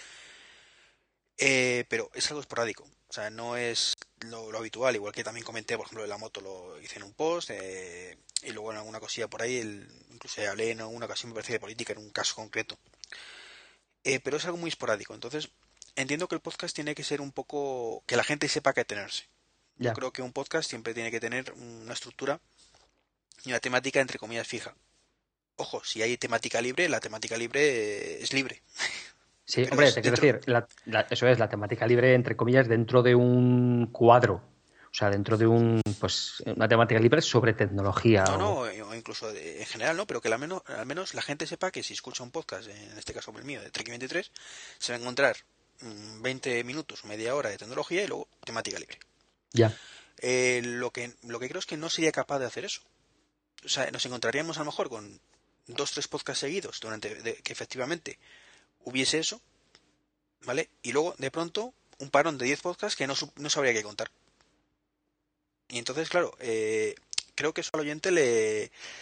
Eh, pero es algo esporádico, o sea, no es lo, lo habitual, igual que también comenté, por ejemplo, de la moto lo hice en un post, eh, y luego en alguna cosilla por ahí, el, incluso hablé en alguna ocasión, me parece, de política, en un caso concreto. Eh, pero es algo muy esporádico, entonces entiendo que el podcast tiene que ser un poco, que la gente sepa qué tenerse. Yo ya. creo que un podcast siempre tiene que tener una estructura y una temática entre comillas fija. Ojo, si hay temática libre, la temática libre eh, es libre, Sí, pero hombre, es te quiero dentro. decir, la- la- eso es la temática libre, entre comillas, dentro de un cuadro. O sea, dentro de un, pues, una temática libre sobre tecnología No, no, o... o incluso de- en general, ¿no? Pero que al menos, al menos la gente sepa que si escucha un podcast, en este caso el mío, de Trek veintitrés, se va a encontrar mm, veinte minutos, media hora de tecnología y luego temática libre. Ya, Eh, lo que, lo que creo es que no sería capaz de hacer eso. O sea, nos encontraríamos a lo mejor con dos, tres podcasts seguidos durante de- que efectivamente hubiese eso, ¿vale? Y luego, de pronto, un parón de diez podcasts que no, su- no sabría qué contar. Y entonces, claro, eh, creo que eso al oyente le,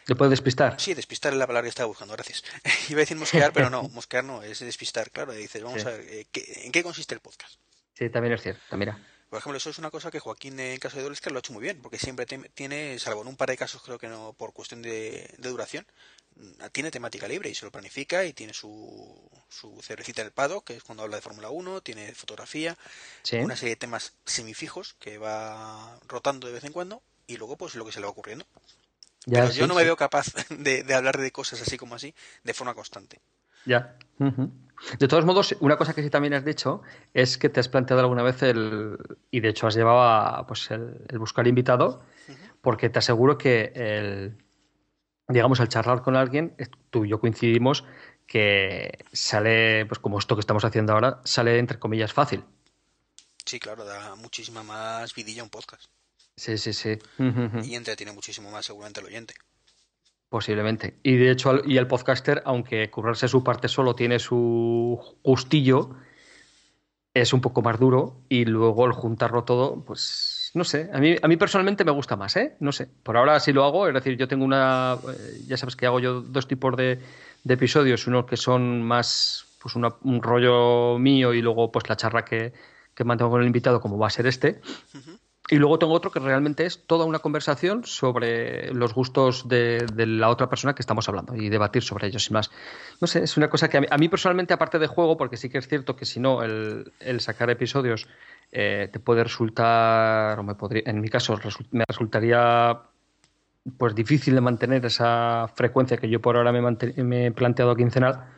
¿Le puede despistar? Sí, despistar es la palabra que estaba buscando, gracias. Iba a decir mosquear, pero no, mosquear no, es despistar, claro. Y dices, vamos Sí. a ver, eh, ¿qué- ¿en qué consiste el podcast? Sí, también es cierto, mira. Por ejemplo, eso es una cosa que Joaquín en caso de Dolescar lo ha hecho muy bien, porque siempre te- tiene, salvo en un par de casos creo que no por cuestión de, de duración, mm, tiene temática libre y se lo planifica y tiene su, su cerecita en el paddock, que es cuando habla de Fórmula uno, tiene fotografía, Sí. una serie de temas semifijos que va rotando de vez en cuando y luego pues lo que se le va ocurriendo. Ya, Pero sí, yo no me sí. veo capaz de, de hablar de cosas así como así de forma constante. Ya. Ujú. De todos modos, una cosa que sí también has dicho es que te has planteado alguna vez el, y de hecho has llevado a, pues el, el buscar invitado, porque te aseguro que el, digamos, al charlar con alguien, eh, tú y yo coincidimos que sale, pues como esto que estamos haciendo ahora, sale entre comillas fácil. Sí, claro, da muchísima más vidilla a un podcast Sí, sí, sí. Ujú, ujú. y entretiene muchísimo más seguramente al oyente. Posiblemente. Y de hecho, al- y el podcaster, aunque currarse su parte solo tiene su gustillo, es un poco más duro y luego el juntarlo todo, pues no sé, a mí, a mí personalmente me gusta más, ¿eh? No sé, por ahora sí lo hago, es decir, yo tengo una, eh, ya sabes que hago yo dos tipos de, de episodios, unos que son más, pues una- un rollo mío y luego pues la charla que, que mantengo con el invitado, como va a ser este. Ujú. Y luego tengo otro que realmente es toda una conversación sobre los gustos de, de la otra persona que estamos hablando y debatir sobre ellos y más. No sé, es una cosa que a mí, a mí personalmente, aparte de juego, porque sí que es cierto que si no, el, el sacar episodios eh, te puede resultar, o me podría, en mi caso, resu- me resultaría pues difícil de mantener esa frecuencia que yo por ahora me, mante- me he planteado quincenal.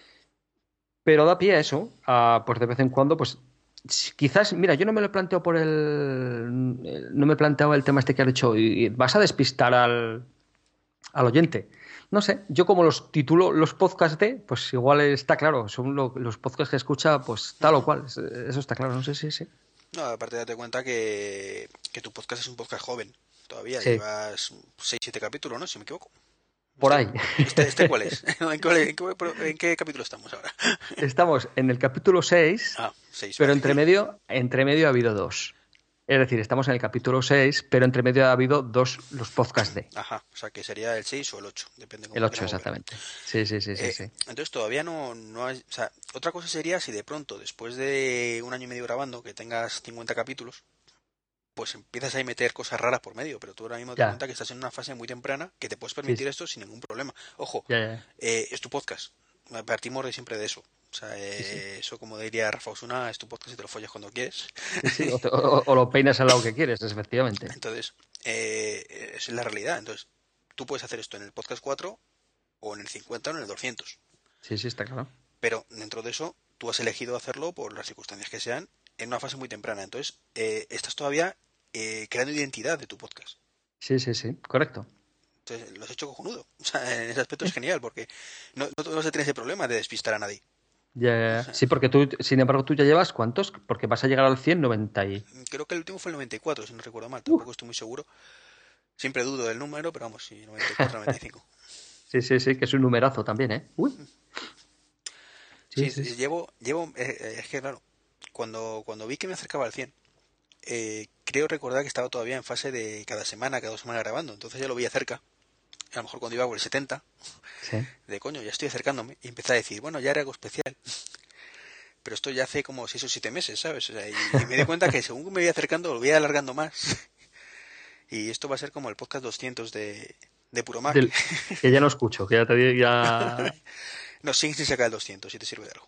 Pero da pie a eso, a, pues de vez en cuando, pues si- quizás, mira, yo no me lo planteo por el, el- no me planteaba el tema este que has dicho, y, y vas a despistar al, al oyente. No sé, yo como los titulo los podcasts de, pues igual está claro, son lo- los podcasts que escucha, pues tal o cual, es- eso está claro, no sé si sí, sí. No, aparte date cuenta que, que tu podcast es un podcast joven. Todavía Sí. llevas seis siete capítulos, ¿no? Si me equivoco. Por ¿Este, ahí. ¿Este, este cuál es? ¿En qué, en qué- en qué capítulo estamos ahora? Estamos en el capítulo seis, Ah, seis. pero Vale. entre medio, entre medio ha habido dos. Es decir, estamos en el capítulo seis, pero entre medio ha habido dos los podcasts de. Ajá, o sea que sería el seis o el ocho, depende cómo El ocho, queramos ver. exactamente. Sí, sí, sí, sí, Eh, sí. Entonces todavía no, no hay, o sea, otra cosa sería si de pronto, después de un año y medio grabando, que tengas cincuenta capítulos, pues empiezas a meter cosas raras por medio, pero tú ahora mismo te das Ya. cuenta que estás en una fase muy temprana que te puedes permitir Sí. esto sin ningún problema. Ojo, Ya, ya. eh, es tu podcast, partimos de siempre de eso. O sea, eh, Sí, sí. eso como diría Rafa Osuna, es tu podcast y te lo follas cuando quieres. Sí, sí, o, te- o- o lo peinas al lado que quieres, efectivamente. Entonces, eh, esa es la realidad. Entonces, tú puedes hacer esto en el podcast cuatro o en el cincuenta o en el doscientos. Sí, sí, está claro. Pero dentro de eso, tú has elegido hacerlo por las circunstancias que sean en una fase muy temprana. Entonces, eh, estás todavía eh, creando identidad de tu podcast. Sí, sí, sí, correcto. Entonces, lo has hecho cojonudo. O sea, en ese aspecto es genial porque no, no, no vas a tener ese problema de despistar a nadie. Ya, ya, ya. Sí, porque tú, sin embargo, tú ya llevas ¿cuántos? Porque vas a llegar al cien, noventa y... Creo que el último fue el noventa y cuatro, si no recuerdo mal. Tampoco estoy muy seguro. Siempre dudo del número, pero vamos, sí, noventa y cuatro, noventa y cinco. Sí, sí, sí, que es un numerazo también, ¿eh? Uy. Sí, Sí, sí, sí. llevo, llevo, eh, eh, es que claro, cuando, cuando vi que me acercaba al cien, eh, creo recordar que estaba todavía en fase de cada semana, cada dos semanas grabando, entonces ya lo veía cerca. A lo mejor cuando iba por el setenta, Sí. de coño, ya estoy acercándome, y empecé a decir, bueno, ya haré algo especial. Pero esto ya hace como seis o siete meses, ¿sabes? O sea, y, y me di cuenta que según me iba acercando, lo voy alargando más. Y esto va a ser como el podcast doscientos de, de Puro Mac. Del- que ya no escucho, que ya te digo, ya... No, sin sin sacar el doscientos, si te sirve de algo.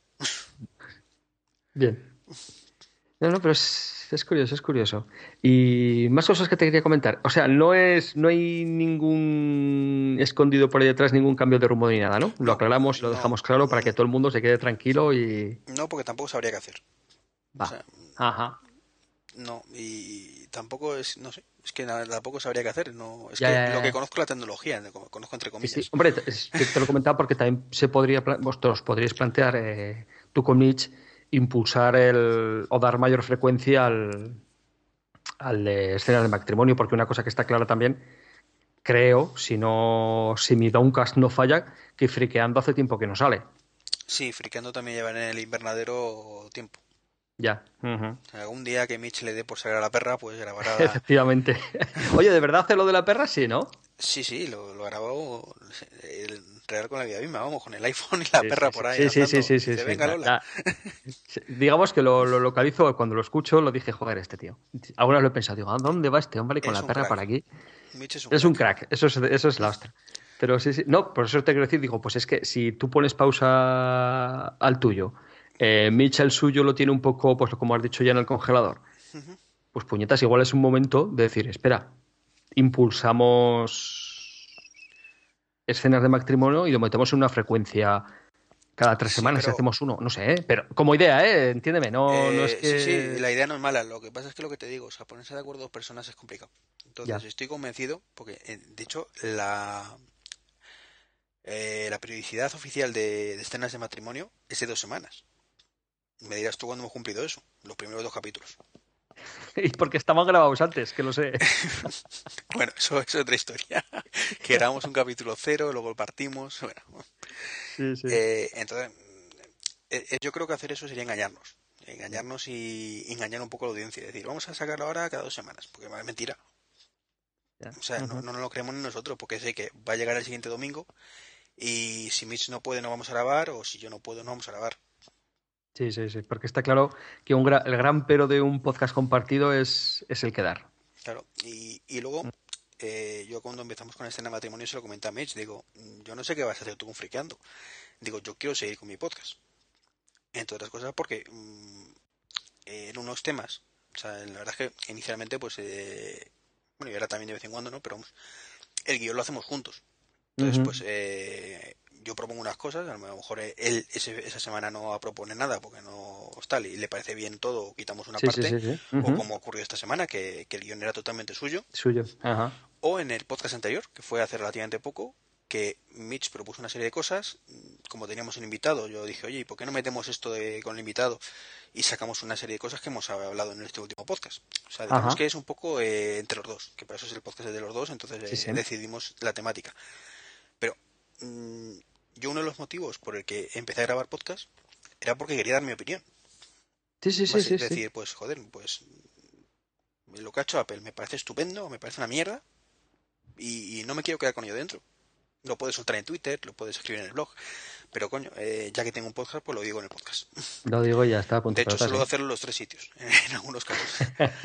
Bien. No, no, pero es, es curioso, es curioso. Y más cosas que te quería comentar. O sea, no es, no hay ningún escondido por ahí detrás, ningún cambio de rumbo ni nada, ¿no? Lo No, aclaramos y lo no, dejamos claro para que todo el mundo se quede tranquilo y... No, porque tampoco sabría qué hacer. Va. O sea, Ajá. no, y tampoco es, no sé, es que nada, tampoco sabría qué hacer. No, es Ya, que ya, ya. lo que conozco es la tecnología, lo que conozco entre Sí, comillas. sí. Hombre, es que te lo comentaba porque también se podría, pla- vosotros podríais plantear, eh, tú con Mitch, impulsar el, o dar mayor frecuencia al, al de escenas de matrimonio, porque una cosa que está clara también, creo, si no, si mi Downcast no falla, que Friqueando hace tiempo que no sale. Sí, Friqueando también lleva en el invernadero tiempo. Ya. Ujú. Algún día que Mitch le dé por sacar a la perra, pues grabará. Efectivamente. Oye, ¿de verdad hace lo de la perra? Sí, ¿no? Sí, sí, lo, lo grabó el real con la vida misma, vamos, con el iPhone y la Sí, perra sí, por ahí. sí, sí, andando. sí, sí, sí, Dice, sí. venga, La- Lola. la- sí, digamos que lo, lo localizo cuando lo escucho, lo dije, joder, este tío. Algunas lo he pensado, digo, ¿a dónde va este hombre con Es la un perra crack. para aquí? Mitch es un Es un crack. crack, eso es, eso es la ostra. Pero sí, sí, no, por eso te quiero decir, digo, pues es que si tú pones pausa al tuyo, eh, Mitch el suyo lo tiene un poco, pues como has dicho ya en el congelador, Ujú. pues puñetas, igual es un momento de decir, espera, impulsamos escenas de matrimonio y lo metemos en una frecuencia cada tres Sí, semanas y pero hacemos uno, no sé, ¿eh? Pero como idea, ¿eh? Entiéndeme, no, no es eh, sí, sí, que... la idea no es mala. Lo que pasa es que lo que te digo, o sea, ponerse de acuerdo dos personas es complicado. Entonces, Ya. estoy convencido, porque eh, de hecho, la, eh, la periodicidad oficial de, de escenas de matrimonio es de dos semanas. Me dirás tú cuándo hemos cumplido eso, los primeros dos capítulos. Y porque estaban grabados antes, que lo sé. Bueno, eso es otra historia. Que grabamos un capítulo cero, luego lo partimos. Bueno, Sí, sí. eh, entonces, eh, eh, yo creo que hacer eso sería engañarnos. Engañarnos y engañar un poco a la audiencia. Es decir, vamos a sacarlo ahora cada dos semanas. Porque es mentira. Ya. O sea, no, Ujú. no nos lo creemos ni nosotros. Porque sé que va a llegar el siguiente domingo. Y si Mitch no puede, no vamos a grabar. O si yo no puedo, no vamos a grabar. Sí, sí, sí, porque está claro que un gra- el gran pero de un podcast compartido es, es el quedar. Claro. Y, y luego, eh, yo cuando empezamos con la escena de matrimonio se lo comenté a Mitch. Digo, yo no sé qué vas a hacer tú con Friqueando. Digo, yo quiero seguir con mi podcast. Entre otras cosas porque mmm, en unos temas, o sea, la verdad es que inicialmente, pues, eh, bueno, y ahora también de vez en cuando, ¿no? Pero vamos, el guión lo hacemos juntos. Entonces, Ujú. pues, eh, yo propongo unas cosas, a lo mejor él ese, esa semana no va a proponer nada porque no es tal y le parece bien todo, o quitamos una Sí, sí, parte, sí, sí. o Ujú. como ocurrió esta semana, que, que el guión era totalmente suyo, Suyo. Ajá. o en el podcast anterior, que fue hace relativamente poco, que Mitch propuso una serie de cosas, como teníamos un invitado, yo dije, oye, ¿y por qué no metemos esto de, con el invitado y sacamos una serie de cosas que hemos hablado en este último podcast? O sea, digamos Ajá. que es un poco eh, entre los dos, que para eso es el podcast de los dos, entonces Sí, eh, sí. decidimos la temática. Pero mmm, yo uno de los motivos por el que empecé a grabar podcast era porque quería dar mi opinión. Sí, sí, sí, Más sí, es sí. decir, pues joder, pues lo que ha hecho Apple me parece estupendo, me parece una mierda y, y no me quiero quedar con ello dentro. Lo puedes soltar en Twitter, lo puedes escribir en el blog, pero coño, eh, ya que tengo un podcast, pues lo digo en el podcast. Lo digo y ya está, punto De hecho, pelota, suelo sí. hacerlo en los tres sitios, en algunos casos.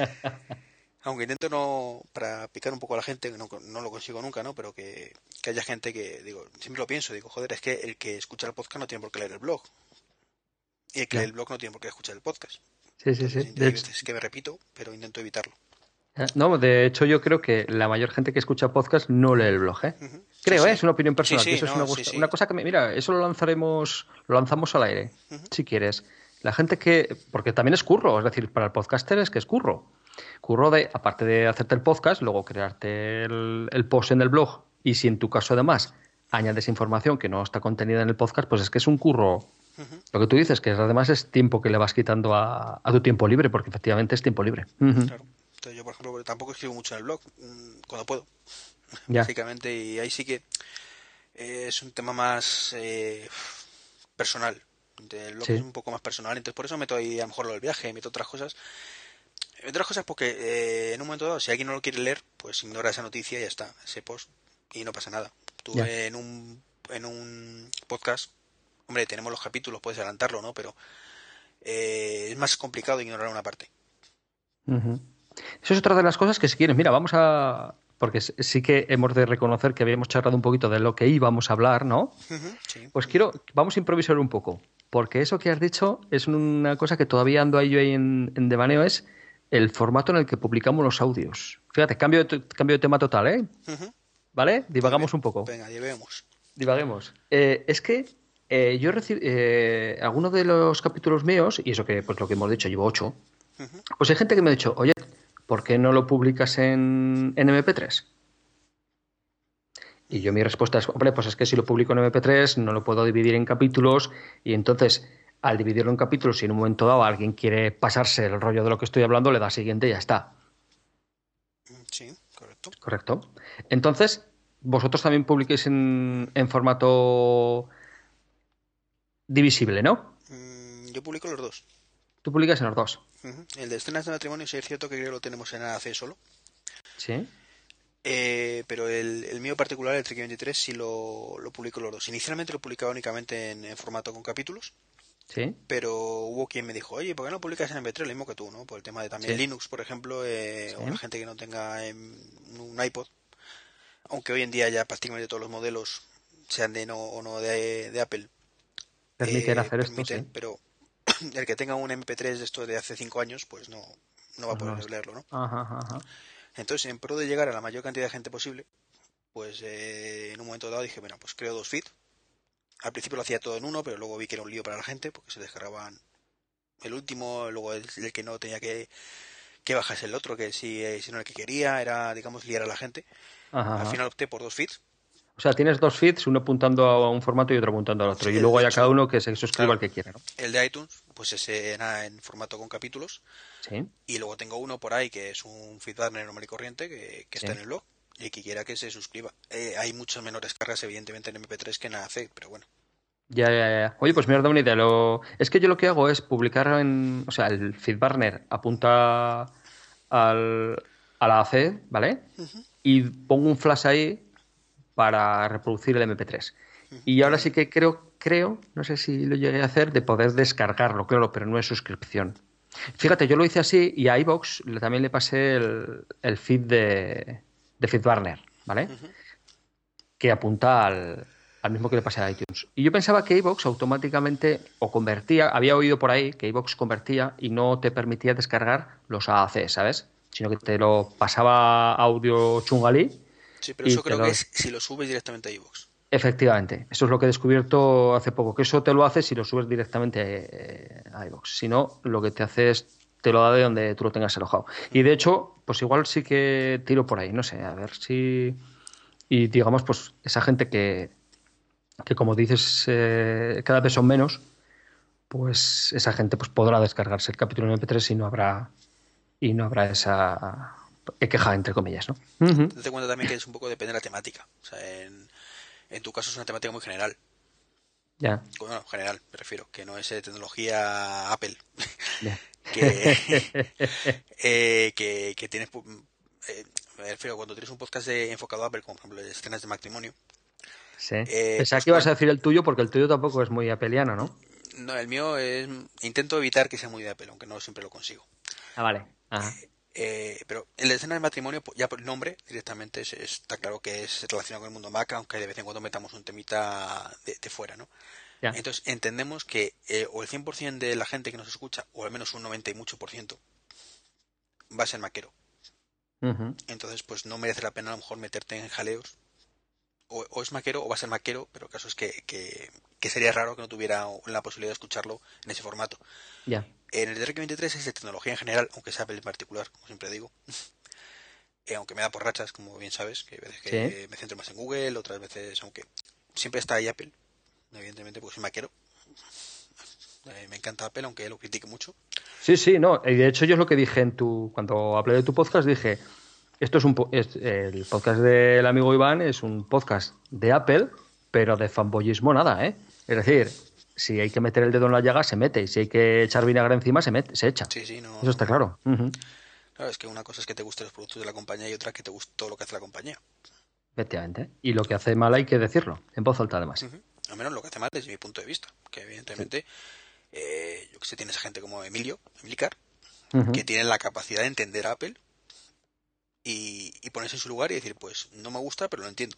Aunque intento no, para picar un poco a la gente, que no, no lo consigo nunca, ¿no? Pero que, que haya gente que, digo, siempre lo pienso, digo, joder, es que el que escucha el podcast no tiene por qué leer el blog. Y el que lee Ya. el blog no tiene por qué escuchar el podcast. Sí, sí, Entonces, sí. hay De hecho, veces que me repito, pero intento evitarlo. eh, no, de hecho, yo creo que la mayor gente que escucha podcast no lee el blog, ¿eh? Uh -huh. Sí, Creo, ¿eh? sí. Es una opinión Sí, personal, que sí, eso es no, una, sí, gusta- sí. una cosa que, me, mira, eso lo lanzaremos, lo lanzamos al aire, Uh -huh. si quieres. La gente que, porque también es curro, es decir, para el podcaster es que es curro. Curro de, aparte de hacerte el podcast, luego crearte el, el post en el blog y si en tu caso además añades información que no está contenida en el podcast, pues es que es un curro. Uh -huh. Lo que tú dices, que además es tiempo que le vas quitando a, a tu tiempo libre, porque efectivamente es tiempo libre. Uh-huh. Claro. Entonces yo, por ejemplo, tampoco escribo mucho en el blog, cuando puedo, Ya. básicamente, y ahí sí que eh, es un tema más eh, personal. El blog Sí. es un poco más personal, entonces por eso meto ahí a lo mejor lo del viaje, meto otras cosas. Otras cosas porque eh, en un momento dado, si alguien no lo quiere leer, pues ignora esa noticia y ya está, ese post, y no pasa nada. Tú Ya. en un en un podcast, hombre, tenemos los capítulos, puedes adelantarlo, ¿no? Pero eh, es más complicado ignorar una parte. Uh-huh. Eso es otra de las cosas que si quieres, mira, vamos a... Porque sí que hemos de reconocer que habíamos charlado un poquito de lo que íbamos a hablar, ¿no? Uh-huh, sí. Pues quiero, vamos a improvisar un poco, porque eso que has dicho es una cosa que todavía ando ahí yo ahí en, en devaneo, es el formato en el que publicamos los audios. Fíjate, cambio de, cambio de tema total, ¿eh? Uh-huh. ¿Vale? Divagamos un poco. Venga, llevemos. Divaguemos. Eh, es que eh, yo recibí eh, algunos de los capítulos míos, y eso que, pues lo que hemos dicho, llevo ocho, Uh-huh. pues hay gente que me ha dicho, oye, ¿por qué no lo publicas en, en eme pe tres? Y yo mi respuesta es, hombre, pues es que si lo publico en eme pe tres no lo puedo dividir en capítulos y entonces al dividirlo en capítulos si en un momento dado alguien quiere pasarse el rollo de lo que estoy hablando, le da siguiente y ya está. Sí, correcto. Correcto. Entonces, vosotros también publiquéis en, en formato divisible, ¿no? Mm, yo publico los dos. Tú publicas en los dos. Uh-huh. El de escenas de matrimonio, sí es cierto que creo que lo tenemos en A A C solo. Sí. Eh, pero el, el mío particular, el Trek veintitrés, sí lo, lo publico los dos. Inicialmente lo publicaba únicamente en, en formato con capítulos. Sí. Pero hubo quien me dijo, oye, ¿por qué no publicas en eme pe tres? Lo mismo que tú, ¿no? Por el tema de también Sí. Linux, por ejemplo, eh, Sí. o la gente que no tenga eh, un iPod. Aunque hoy en día ya prácticamente todos los modelos, sean de no o no de, de Apple, Permiten eh, hacer permiten, esto, sí. pero el que tenga un eme pe tres de esto de hace cinco años, pues no, no va a poder No, no. leerlo, ¿no? Ajá, ajá. Entonces, en pro de llegar a la mayor cantidad de gente posible, pues eh, en un momento dado dije, bueno, pues creo dos feeds. Al principio lo hacía todo en uno, pero luego vi que era un lío para la gente, porque se descargaban el último, luego el, el que no tenía que, que bajarse el otro, que si, eh, si no el que quería, era, digamos, liar a la gente. Ajá, Al ajá. final opté por dos feeds. O sea, tienes dos feeds, uno apuntando a un formato y otro apuntando al otro. Sí, y luego de hay a hecho, cada uno que se suscriba claro, al que quiera, ¿no? el de iTunes, pues ese era en formato con capítulos. Sí. Y luego tengo uno por ahí que es un feedburner normal y corriente que, que Sí. está en el blog. Y que quiera que se suscriba. Eh, hay muchas menores cargas, evidentemente, en eme pe tres que en A A C, pero bueno. Ya, ya, ya. Oye, pues me has dado una idea. Lo... Es que yo lo que hago es publicar en... O sea, el feedburner apunta al, a la A C, ¿vale? Uh-huh. Y pongo un flash ahí para reproducir el eme pe tres. Uh-huh. Y ahora sí que creo, creo, no sé si lo llegué a hacer, de poder descargarlo, claro, pero no es suscripción. Fíjate, yo lo hice así y a iVoox también le pasé el, el feed de, de feedburner, ¿vale? Uh-huh. Que apunta al, al mismo que le pasé a iTunes. Y yo pensaba que iVoox automáticamente o convertía, había oído por ahí que iVoox convertía y no te permitía descargar los A A C, ¿sabes? Sino que te lo pasaba audio chungalí. Sí, pero y eso te creo lo... que es si lo subes directamente a iVoox. Efectivamente, eso es lo que he descubierto hace poco, que eso te lo hace si lo subes directamente a iVoox. Si no, lo que te hace es te lo da de donde tú lo tengas alojado. Y de hecho, pues igual sí que tiro por ahí, no sé, a ver si... Y digamos, pues esa gente que, que como dices, eh, cada vez son menos, pues esa gente pues podrá descargarse el capítulo en eme pe tres y no habrá y no habrá esa queja, entre comillas, ¿no? Uh-huh. Date cuenta también que es un poco depende de la temática. O sea, en, en tu caso es una temática muy general. Ya. Bueno, general, me refiero, que no es de tecnología Apple. Yeah. que, eh, que, que tienes... Eh, me refiero, cuando tienes un podcast de, enfocado a Apple, como por ejemplo las escenas de matrimonio. Sí. Eh, Pensaba pues que ibas cuando... a decir el tuyo, porque el tuyo tampoco es muy apeliano, ¿no? No, el mío es... Intento evitar que sea muy de Apple, aunque no siempre lo consigo. Ah, vale. Ajá. Eh, eh, pero en la escena de matrimonio, ya por el nombre, directamente es, está claro que es relacionado con el mundo Mac, aunque de vez en cuando metamos un temita de, de fuera, ¿no? Ya. Entonces entendemos que eh, o el cien por ciento de la gente que nos escucha, o al menos un noventa y mucho por ciento, va a ser maquero. Uh-huh. Entonces, pues no merece la pena a lo mejor meterte en jaleos. O, o es maquero o va a ser maquero, pero el caso es que, que, que sería raro que no tuviera la posibilidad de escucharlo en ese formato. Ya. En el Trek veintitrés es de tecnología en general, aunque sea Apple en particular, como siempre digo. eh, aunque me da por rachas, como bien sabes, que hay veces que Sí. me centro más en Google, otras veces, aunque siempre está ahí Apple, evidentemente, porque soy maquero. Eh, me encanta Apple, aunque lo critique mucho. Sí, sí, no. Y de hecho yo es lo que dije en tu... Cuando hablé de tu podcast dije, esto es un... Po- es, el podcast del amigo Iván es un podcast de Apple, pero de fanboyismo nada, ¿eh? Es decir, si hay que meter el dedo en la llaga, se mete. Y si hay que echar vinagre encima, se mete, se echa. Sí, sí, no. Eso está claro. Uh-huh. Claro, es que una cosa es que te gusten los productos de la compañía y otra que te guste todo lo que hace la compañía. Efectivamente. Y lo que hace mal hay que decirlo, en voz alta además. Uh-huh. Al menos lo que hace mal desde mi punto de vista. Que evidentemente, sí. eh, yo que sé, tienes a gente como Emilio, Emilicar, uh-huh. que tiene la capacidad de entender a Apple y, y ponerse en su lugar y decir, pues no me gusta, pero lo entiendo.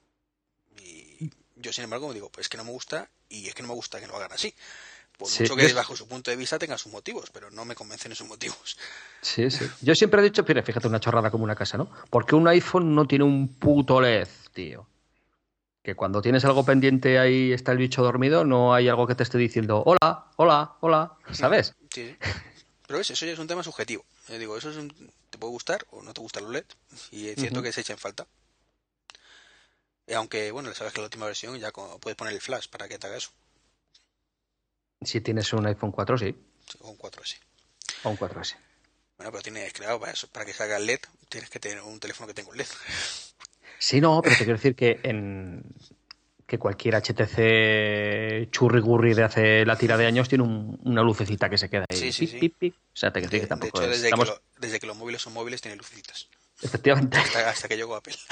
Y yo, sin embargo, digo, pues es que no me gusta y es que no me gusta que lo hagan así. Por sí, mucho que yo... bajo su punto de vista tenga sus motivos, pero no me convencen esos motivos. Sí, sí. Yo siempre he dicho, fíjate, una chorrada como una casa, ¿no? Porque un iPhone no tiene un puto L E D, tío. Que cuando tienes algo pendiente ahí está el bicho dormido, no hay algo que te esté diciendo hola, hola, hola, ¿sabes? Sí, sí. Pero eso ya es un tema subjetivo. Yo digo, eso es un... te puede gustar o no te gusta los L E D y es cierto uh-huh. que se echa en falta. Aunque, bueno, sabes que la última versión ya puedes poner el flash para que te haga eso. Si tienes un iPhone cuatro, sí. Sí, o un cuatro ese. O un cuatro ese. Bueno, pero tienes, claro, para, eso, para que salga el L E D, tienes que tener un teléfono que tenga un L E D. Sí, no, pero te quiero decir que en que cualquier H T C churri-gurri de hace la tira de años tiene un, una lucecita que se queda ahí. Sí, sí, pip, sí. pip, pip. O sea, te quiero decir que tampoco de hecho, es, desde, estamos... que lo, desde que los móviles son móviles, tienen lucecitas. Efectivamente. Hasta, hasta que llegó Apple.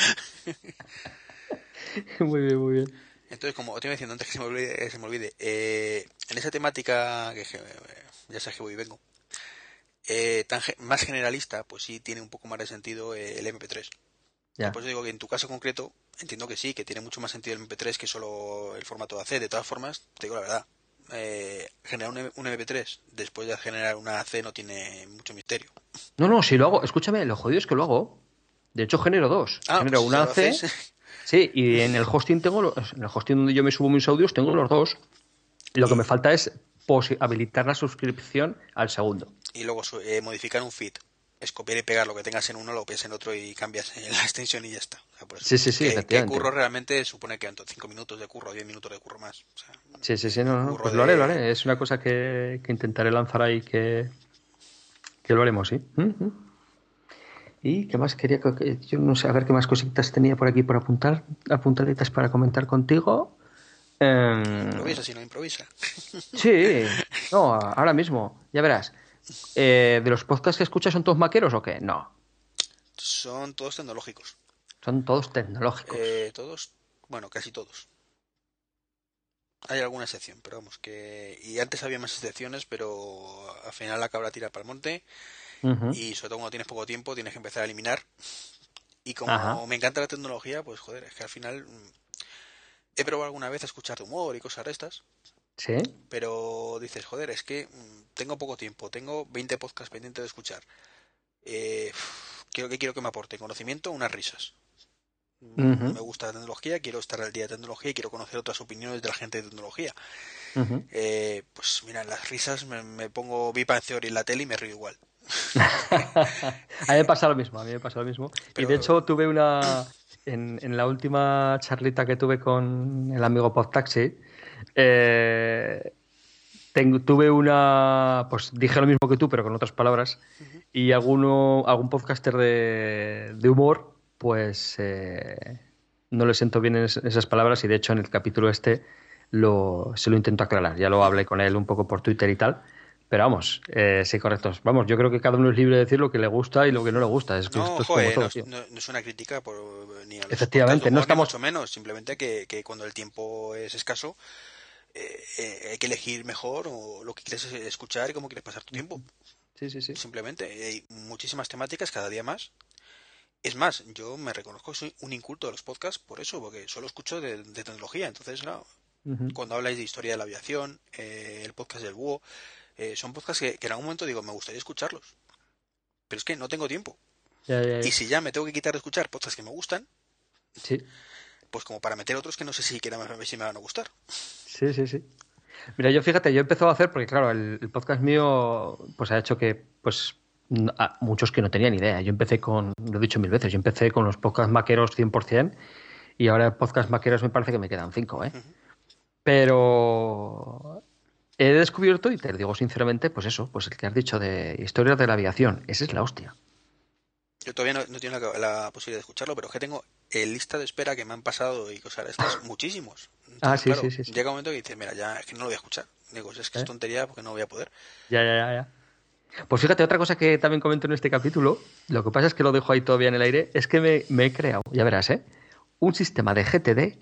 Muy bien, muy bien. Entonces, como te iba diciendo antes que se me olvide, se me olvide eh, en esa temática, que ya sabes que voy y vengo, eh, tan más generalista, pues sí tiene un poco más de sentido eh, el eme pe tres. Ya. Por eso digo que en tu caso concreto, entiendo que sí, que tiene mucho más sentido el eme pe tres que solo el formato de A C. De todas formas, te digo la verdad, eh, generar un, un eme pe tres después de generar una A C no tiene mucho misterio. No, no, si lo hago, escúchame, lo jodido es que lo hago. De hecho, genero dos. Ah, genero pues una si A C. Sí, y en el hosting tengo los, en el hosting donde yo me subo mis audios tengo los dos. Lo y... que me falta es habilitar la suscripción al segundo. Y luego eh, modificar un feed. Es copiar y pegar lo que tengas en uno, lo copias en otro y cambias la extensión y ya está. O sea, por eso, sí, sí, sí, que, efectivamente. Que curro realmente supone que cinco minutos de curro, diez minutos de curro más. O sea, sí, sí, sí, no, no. Pues de... lo haré, lo haré. Es una cosa que, que intentaré lanzar ahí que, que lo haremos, sí. Uh-huh. ¿Y qué más quería? Yo no sé, a ver qué más cositas tenía por aquí por apuntar, apuntaditas para comentar contigo. Eh... Improvisa, si no improvisa. Sí, no, ahora mismo, ya verás. Eh, ¿De los podcasts que escuchas son todos maqueros o qué? No. Son todos tecnológicos. Son todos tecnológicos. Eh, todos, bueno, casi todos. Hay alguna excepción, pero vamos, que... Y antes había más excepciones, pero al final la cabra tira para el monte. Uh-huh. Y sobre todo cuando tienes poco tiempo tienes que empezar a eliminar. Y como Ajá. me encanta la tecnología, pues joder, es que al final he probado alguna vez a escuchar de humor y cosas de estas. Sí. Pero dices, joder, es que tengo poco tiempo, tengo veinte podcasts pendientes de escuchar. Eh, quiero que quiero que me aporte conocimiento, unas risas. Uh-huh. Me gusta la tecnología, quiero estar al día de tecnología y quiero conocer otras opiniones de la gente de tecnología. Uh-huh. Eh, pues mira, en las risas me, me pongo Big Bang Theory en la tele y me río igual. A mí me pasa lo mismo, a mí me pasa lo mismo. Pero... Y de hecho tuve una... En, en la última charlita que tuve con el amigo Podtaxi, eh, tengo, tuve una... Pues dije lo mismo que tú, pero con otras palabras. Uh-huh. Y alguno, algún podcaster de, de humor, pues eh, no le siento bien es, esas palabras. Y de hecho en el capítulo este lo, se lo intento aclarar. Ya lo hablé con él un poco por Twitter y tal. Pero vamos, eh, sí, correcto. Vamos, yo creo que cada uno es libre de decir lo que le gusta y lo que no le gusta. Es que no, esto es joder, como todo, no, no, no es una crítica por, ni a los Efectivamente, humor, no estamos... ni mucho menos. Simplemente que, que cuando el tiempo es escaso eh, eh, hay que elegir mejor o lo que quieres escuchar y cómo quieres pasar tu tiempo. Sí, sí, sí. Simplemente hay muchísimas temáticas cada día más. Es más, yo me reconozco que soy un inculto de los podcasts por eso, porque solo escucho de, de tecnología. Entonces, no, uh-huh. cuando habláis de historia de la aviación, eh, el podcast del búho... Eh, son podcasts que, que en algún momento digo, me gustaría escucharlos. Pero es que no tengo tiempo. Ya, ya, ya. Y si ya me tengo que quitar de escuchar podcasts que me gustan, sí. pues como para meter otros que no sé si, siquiera me, si me van a gustar. Sí, sí, sí. Mira, yo fíjate, yo he empezado a hacer, porque claro, el, el podcast mío pues ha hecho que, pues, a muchos que no tenían idea. Yo empecé con, lo he dicho mil veces, yo empecé con los podcasts maqueros cien por ciento y ahora podcasts maqueros me parece que me quedan cinco, ¿eh? Uh-huh. Pero... he descubierto, y te digo sinceramente, pues eso, pues el que has dicho de historias de la aviación. Esa es la hostia. Yo todavía no, no tengo la, la posibilidad de escucharlo, pero es que tengo en lista de espera que me han pasado y cosas de estas muchísimos. Entonces, ah, sí, claro, sí, sí, sí. Llega un momento que dices, mira, ya es que no lo voy a escuchar. Digo, es que ¿Eh? es tontería porque no voy a poder. Ya, ya, ya, ya. Pues fíjate, otra cosa que también comento en este capítulo, lo que pasa es que lo dejo ahí todavía en el aire, es que me, me he creado, ya verás, ¿eh? Un sistema de G T D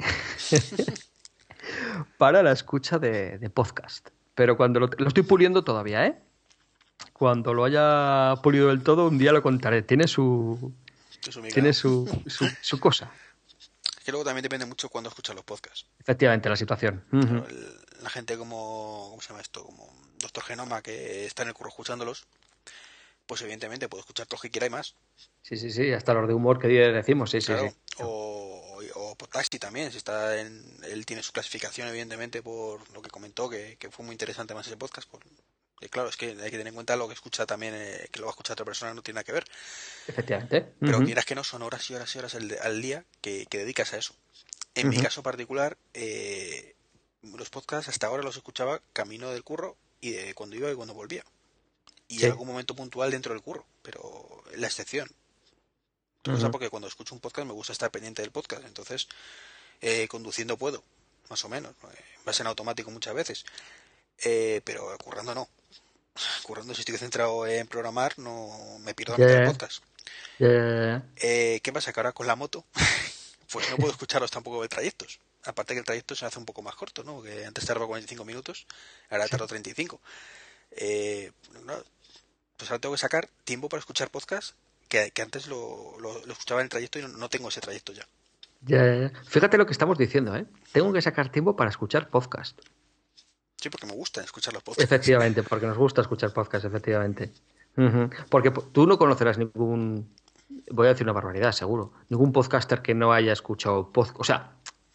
para la escucha de, de podcast. Pero cuando lo, lo estoy puliendo todavía, ¿eh? Cuando lo haya pulido del todo, un día lo contaré. Tiene su... Tiene su, su, su cosa. Es que luego también depende mucho cuando escuchas los podcasts. Efectivamente, la situación. Uh-huh. el, la gente como... ¿Cómo se llama esto? Como Doctor Genoma, que está en el curro escuchándolos, pues evidentemente puedo escuchar todo lo que quiera y más. Sí, sí, sí. Hasta los de humor que decimos, sí, claro. sí, sí. O, o, o Podtaxi también, si está en, él tiene su clasificación evidentemente por lo que comentó, que, que fue muy interesante más ese podcast. Por, y claro, es que hay que tener en cuenta lo que escucha también, eh, que lo va a escuchar otra persona, no tiene nada que ver. Efectivamente. Pero uh-huh. quieras que no, son horas y horas y horas al, al día que, que dedicas a eso. En uh-huh. mi caso particular, eh, los podcasts hasta ahora los escuchaba camino del curro y de cuando iba y cuando volvía. Y sí. en algún momento puntual dentro del curro, pero la excepción. Uh-huh. O sea, porque cuando escucho un podcast me gusta estar pendiente del podcast, entonces eh, conduciendo puedo, más o menos, eh, vas en automático muchas veces, eh, pero currando no, currando si estoy centrado en programar no me pierdo a mitad del podcast. Yeah. Eh, ¿Qué pasa? Que ahora con la moto, pues no puedo escucharlos tampoco de trayectos. Aparte que el trayecto se hace un poco más corto, ¿no? Que antes tardaba cuarenta y cinco minutos, ahora Sí. tardo treinta y cinco. Eh, no, pues ahora tengo que sacar tiempo para escuchar podcast que, que antes lo, lo, lo escuchaba en el trayecto y no, no tengo ese trayecto ya. Yeah. Fíjate lo que estamos diciendo, ¿eh? Tengo que sacar tiempo para escuchar podcast. Sí, porque me gusta escuchar los podcasts. Efectivamente, porque nos gusta escuchar podcast, efectivamente. Uh-huh. Porque tú no conocerás ningún, voy a decir una barbaridad, seguro, ningún podcaster que no haya escuchado podcast. O sea,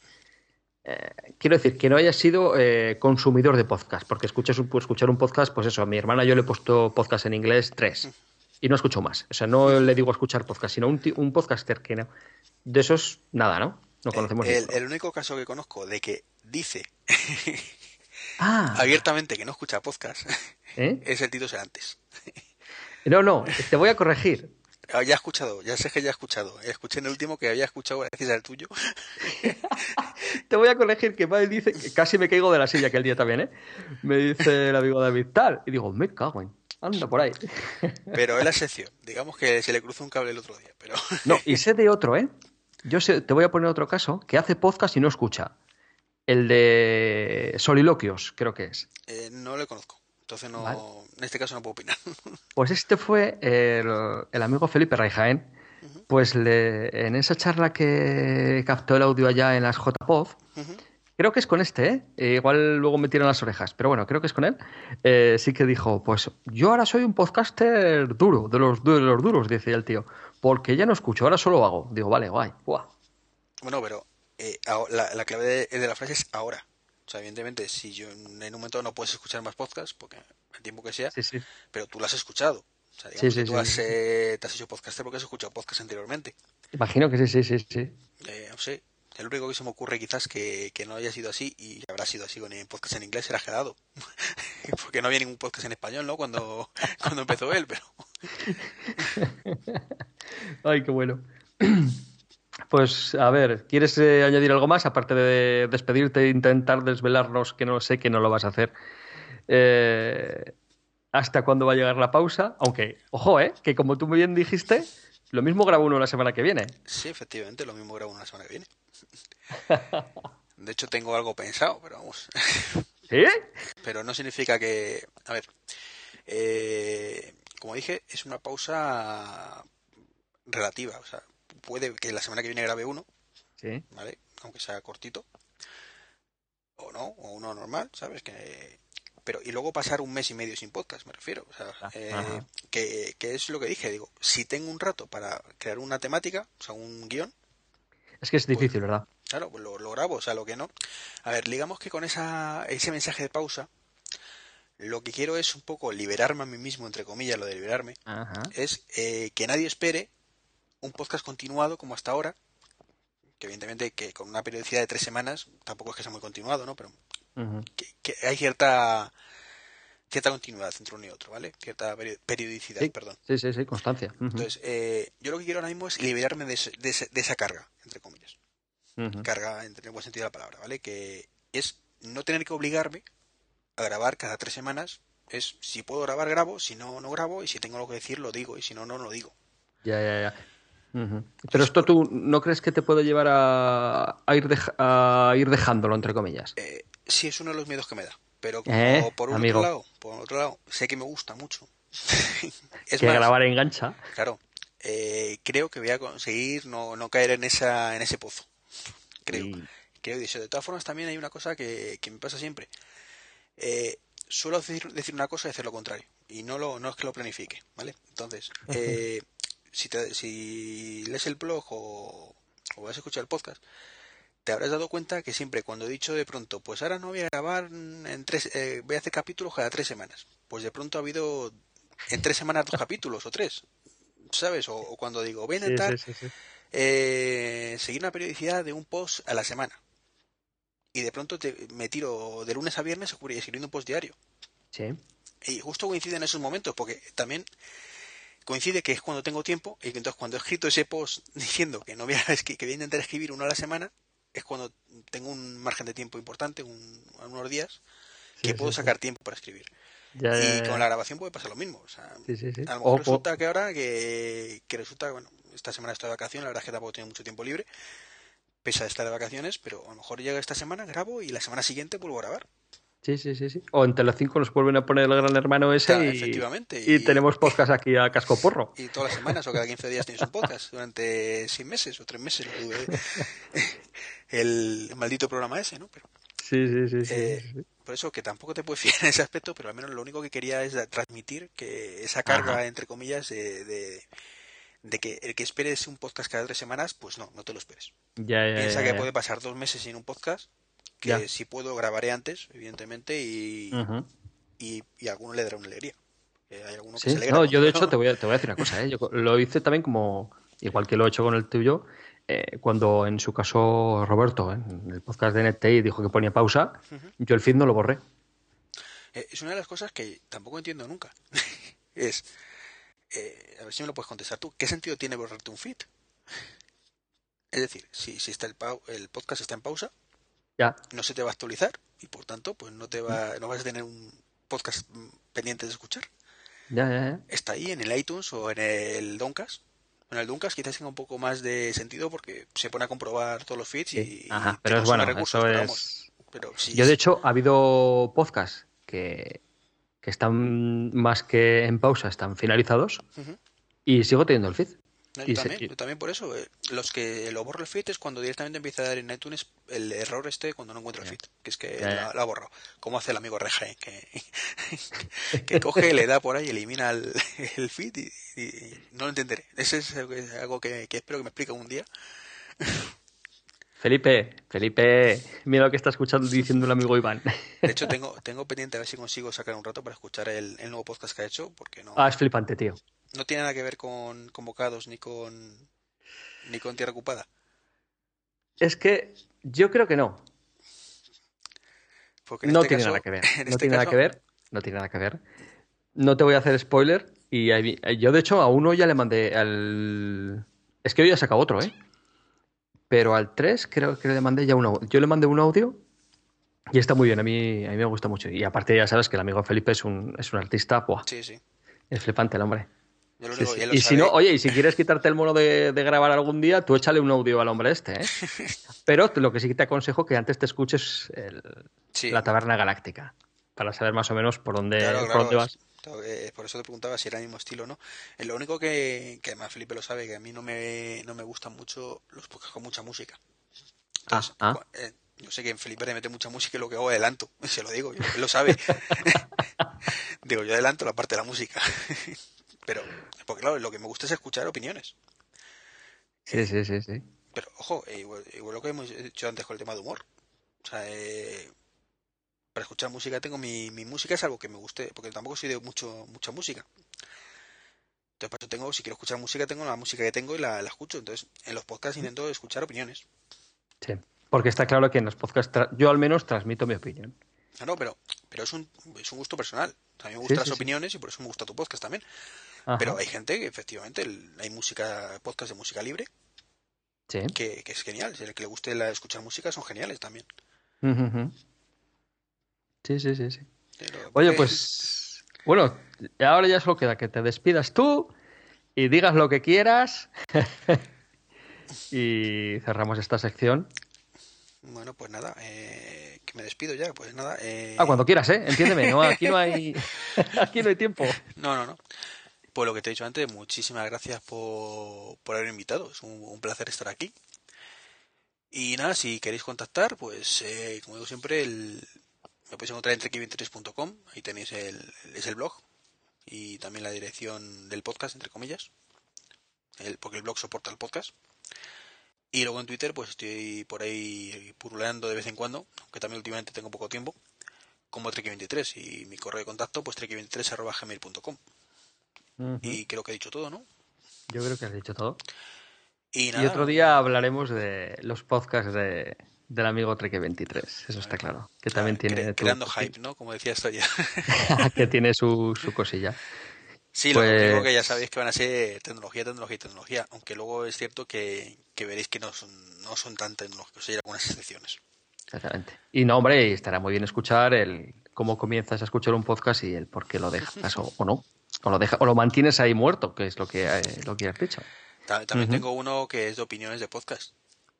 eh, quiero decir, que no haya sido eh, consumidor de podcast, porque escuchas un, escuchar un podcast, pues eso, a mi hermana yo le he puesto podcast en inglés tres y no escucho más. O sea, no le digo escuchar podcast, sino un, un podcaster que no. De esos, nada, ¿no? No conocemos el, ninguno. el único caso que conozco de que dice Ah, abiertamente que no escucha podcast ¿eh? es el Tito Serantes. No, no, te voy a corregir. Ya he escuchado, ya sé que ya he escuchado. Escuché en el último que había escuchado gracias al tuyo. Te voy a corregir que Padre dice que casi me caigo de la silla aquel día también, ¿eh? Me dice el amigo David tal. Y digo, me cago en. Anda por ahí. Pero es la excepción. Digamos que se le cruzó un cable el otro día. Pero No, y sé de otro, ¿eh? Yo sé, te voy a poner otro caso que hace podcast y no escucha. El de Soliloquios, creo que es. eh, no le conozco. Entonces no, Vale. en este caso no puedo opinar. Pues este fue el, el amigo Felipe Raijaén. Uh-huh. Pues le, en esa charla que captó el audio allá en las J P O D, Uh-huh. creo que es con este, ¿eh? Eh, igual luego me tiran las orejas, pero bueno, creo que es con él. Eh, sí que dijo, pues yo ahora soy un podcaster duro, de los, de los duros, decía el tío, porque ya no escucho, ahora solo hago. Digo, vale, guay, guau. Bueno, pero eh, la, la clave de, de la frase es ahora. O sea, evidentemente, si yo en un momento no puedes escuchar más podcasts, porque el tiempo que sea, Sí, sí. pero tú lo has escuchado. O sea, digamos Sí, sí, que tú sí, has, sí. eh, te has hecho podcaster porque has escuchado podcast anteriormente. Imagino que sí, sí, sí, sí. Eh, no sé, el único que se me ocurre quizás que, que no haya sido así, y habrá sido así con el podcast en inglés, era Gerardo. Porque no había ningún podcast en español, ¿no? Cuando, cuando empezó él, pero... Ay, qué bueno. Pues a ver, ¿quieres eh, añadir algo más? Aparte de despedirte e intentar desvelarnos, que no sé que no lo vas a hacer. Eh, ¿Hasta cuándo va a llegar la pausa? Aunque, ojo, ¿eh? Que como tú muy bien dijiste, lo mismo grabo uno la semana que viene. Sí, efectivamente, lo mismo grabo una semana que viene. De hecho, tengo algo pensado, pero vamos. ¿Sí? Pero no significa que... A ver, eh, como dije, es una pausa relativa. O sea, puede que la semana que viene grabe uno, Sí. ¿vale? Aunque sea cortito. O no, o uno normal, ¿sabes? Que... Pero, y luego pasar un mes y medio sin podcast, me refiero. O sea, eh, que, que es lo que dije. Digo, si tengo un rato para crear una temática, o sea, un guión, Es que es difícil, pues, ¿verdad? claro, pues lo, lo grabo, o sea, lo que no. A ver, digamos que con esa ese mensaje de pausa, lo que quiero es un poco liberarme a mí mismo, entre comillas, lo de liberarme, Ajá. es eh, que nadie espere un podcast continuado como hasta ahora, que evidentemente que con una periodicidad de tres semanas, tampoco es que sea muy continuado, ¿no? Pero Uh-huh. que, que hay cierta cierta continuidad entre uno y otro, ¿vale? Cierta peri- periodicidad, Sí, perdón. sí, sí, sí, constancia. Uh-huh. Entonces, eh, yo lo que quiero ahora mismo es liberarme de, ese- de, ese- de esa carga, entre comillas. Uh-huh. Carga en el buen sentido de la palabra, ¿vale? Que es no tener que obligarme a grabar cada tres semanas. Es si puedo grabar, grabo, si no, no grabo, y si tengo algo que decir, lo digo, y si no, no lo digo. Ya, ya, ya. Uh-huh. Pero esto tú no crees que te puede llevar a, a, ir, dej- a ir dejándolo, entre comillas. Eh, sí, es uno de los miedos que me da. Pero como Eh, por un amigo. otro lado, por otro lado, sé que me gusta mucho. Es que más, grabar engancha. claro, eh, creo que voy a conseguir no, no caer en esa en ese pozo. Creo. Y- Creo que de todas formas también hay una cosa que, que me pasa siempre. Eh, suelo decir, decir una cosa y hacer lo contrario. Y no lo no es que lo planifique, ¿vale? Entonces, eh, si, te, si lees el blog o, o vas a escuchar el podcast, te habrás dado cuenta que siempre cuando he dicho de pronto, pues ahora no voy a grabar en tres, eh, voy a hacer capítulos cada tres semanas. Pues de pronto ha habido en tres semanas dos capítulos o tres, ¿sabes? O, o cuando digo, voy a Sí, intentar sí, sí, sí. eh, seguir una periodicidad de un post a la semana. Y de pronto te, me tiro de lunes a viernes escribiendo un post diario. Sí. Y justo coincide en esos momentos, porque también coincide que es cuando tengo tiempo, y que entonces cuando he escrito ese post diciendo que no voy a, que voy a intentar escribir uno a la semana, es cuando tengo un margen de tiempo importante, un, unos días, que Sí, puedo sí, sacar tiempo para escribir. Ya, y ya, ya. con la grabación puede pasar lo mismo. O sea, Sí, sí, sí. a lo mejor O- resulta o- que ahora que, que resulta, bueno, esta semana estoy de vacaciones, la verdad es que tampoco tengo mucho tiempo libre, pese a estar de vacaciones, pero a lo mejor llega esta semana, grabo y la semana siguiente vuelvo a grabar. Sí, sí, sí, sí. O en Telecinco nos vuelven a poner el Gran Hermano ese Claro, y, efectivamente. y Y, tenemos podcast aquí a casco porro. y todas las semanas o cada quince días tienes un podcast durante seis meses o tres meses lo que dure el maldito programa ese, ¿no? Pero Sí, sí, sí, sí, eh, sí, sí. por eso que tampoco te puedes fiar en ese aspecto, pero al menos lo único que quería es transmitir que esa carga, Ajá. entre comillas, de, de, de que el que esperes un podcast cada tres semanas, pues no, no te lo esperes. Ya, ya, Piensa ya, que ya. puede pasar dos meses sin un podcast, que Ya. si puedo grabaré antes, evidentemente, y, Ujú. y, y a alguno le dará una alegría. Eh, hay alguno que se Sí, alegra no, yo de cuando... hecho te voy a, te voy a decir una cosa, ¿eh? Yo lo hice también como, igual que lo he hecho con el tuyo, eh, cuando en su caso Roberto, ¿eh? En el podcast de NetTey dijo que ponía pausa, Ujú. yo el feed no lo borré. Eh, es una de las cosas que tampoco entiendo nunca. es, eh, a ver si me lo puedes contestar tú, ¿qué sentido tiene borrarte un feed? Es decir, si, si está el, pau- el podcast está en pausa, Ya, no se te va a actualizar y por tanto pues no te va, no vas a tener un podcast mm, pendiente de escuchar. ya, ya, ya. Está ahí en el iTunes o en el Downcast. En el Downcast quizás tenga un poco más de sentido porque se pone a comprobar todos los feeds Sí. y, y Ajá, te pero es consume bueno, recursos, eso pero es... vamos. Pero si, Yo de hecho ha habido podcasts que, que están más que en pausa, están finalizados Ujú. y sigo teniendo el feed. No, yo Y se- también, yo también por eso. eh, Los que lo borro el feed es cuando directamente empieza a dar en iTunes el error este cuando no encuentro el Ya. feed, que es que Ya, ya. la, la ha borrado. Como hace el amigo Rejae, que, que coge, le da por ahí, elimina el, el feed y, y no lo entenderé. Ese es algo que, que espero que me explique un día. Felipe, Felipe, mira lo que está escuchando diciendo el amigo Iván. De hecho, tengo, tengo pendiente a ver si consigo sacar un rato para escuchar el, el nuevo podcast que ha hecho, porque no, Ah, es flipante, tío. no tiene nada que ver con Convocados ni con ni con Tierra Ocupada. Es que yo creo que no. Porque en No este tiene caso, nada que ver. en No este tiene nada caso, que ver. No tiene nada que ver. No te voy a hacer spoiler. Y ahí- yo, de hecho, a uno ya le mandé al. Es que hoy ya he sacado otro, ¿eh? Pero al tres creo que le mandé ya un audio. Yo le mandé un audio y está muy bien. A mí, a mí me gusta mucho. Y aparte, ya sabes que el amigo Felipe es un, es un artista. ¡Buah! sí, sí. Es flipante el hombre. Yo lo Sí, único, sí. ya lo Y si sabe. no, oye, y si quieres quitarte el mono de, de grabar algún día, tú échale un audio al hombre este, ¿eh? Pero lo que sí que te aconsejo que antes te escuches el- Sí, la Taberna Galáctica para saber más o menos por dónde, claro, por claro. dónde vas. Claro, eh, por eso te preguntaba si era el mismo estilo o no. Eh, lo único que, que además Felipe lo sabe, que a mí no me, no me gustan mucho los podcasts con mucha música. Entonces, Ah, ah. cua- eh, yo sé que en Felipe le mete mucha música y lo que hago adelanto, se lo digo, yo, él lo sabe. Digo, yo adelanto la parte de la música. Pero, porque claro, lo que me gusta es escuchar opiniones. Sí, sí, sí, sí. Pero, ojo, eh, igual, igual lo que hemos dicho antes con el tema de humor. O sea, eh, para escuchar música tengo mi, mi música, es algo que me guste, porque tampoco soy de mucho mucha música. Entonces, para eso tengo, si quiero escuchar música, tengo la música que tengo y la, la escucho. Entonces, en los podcasts intento escuchar opiniones. Sí. Porque está claro que en los podcasts, tra- yo al menos transmito mi opinión. No, no, pero, pero es un, es un gusto personal. A mí me Sí, gustan sí, las sí. opiniones y por eso me gusta tu podcast también. Ajá. Pero hay gente que efectivamente, el- hay música, podcast de música libre, Sí. que, que es genial. Si el que le guste la, escuchar música son geniales también. Ujú, ujú. Sí, sí, sí, sí. Pero, Oye, porque- pues bueno, ahora ya solo queda que te despidas tú y digas lo que quieras y cerramos esta sección. Bueno, pues nada, eh, que me despido ya, pues nada. Eh, Ah, cuando quieras, ¿eh? Entiéndeme, no, aquí no hay aquí no hay tiempo. No, no, no. Pues lo que te he dicho antes, muchísimas gracias por, por haber invitado. Es un, un placer estar aquí. Y nada, si queréis contactar, pues eh, como digo siempre, el, me podéis encontrar en trek veintitrés punto com. Ahí tenéis el, es el blog y también la dirección del podcast, entre comillas. El, porque el blog soporta el podcast. Y luego en Twitter, pues estoy por ahí pululeando de vez en cuando, aunque también últimamente tengo poco tiempo, como trek veintitrés. Y mi correo de contacto, pues trek veintitrés arroba gmail punto com. Ujú. Y creo que he dicho todo, ¿no? Yo creo que has dicho todo. Y nada. Y otro día hablaremos de los podcasts de, del amigo Trek veintitrés, eso está claro. Que también Ah, tiene cre- tu- creando hype, ¿no? Como decía esto ya. que tiene su, su cosilla. Sí, Pues- lo único que ya sabéis que van a ser tecnología, tecnología y tecnología. Aunque luego es cierto que, que veréis que no son, no son tan tecnológicos, hay algunas excepciones. Exactamente. Y no, hombre, y estará muy bien escuchar el, cómo comienzas a escuchar un podcast y el por qué lo dejas o, o no. O lo, deja, o lo mantienes ahí muerto, que es lo que, eh, lo que has dicho. También Uh-huh. tengo uno que es de opiniones de podcast.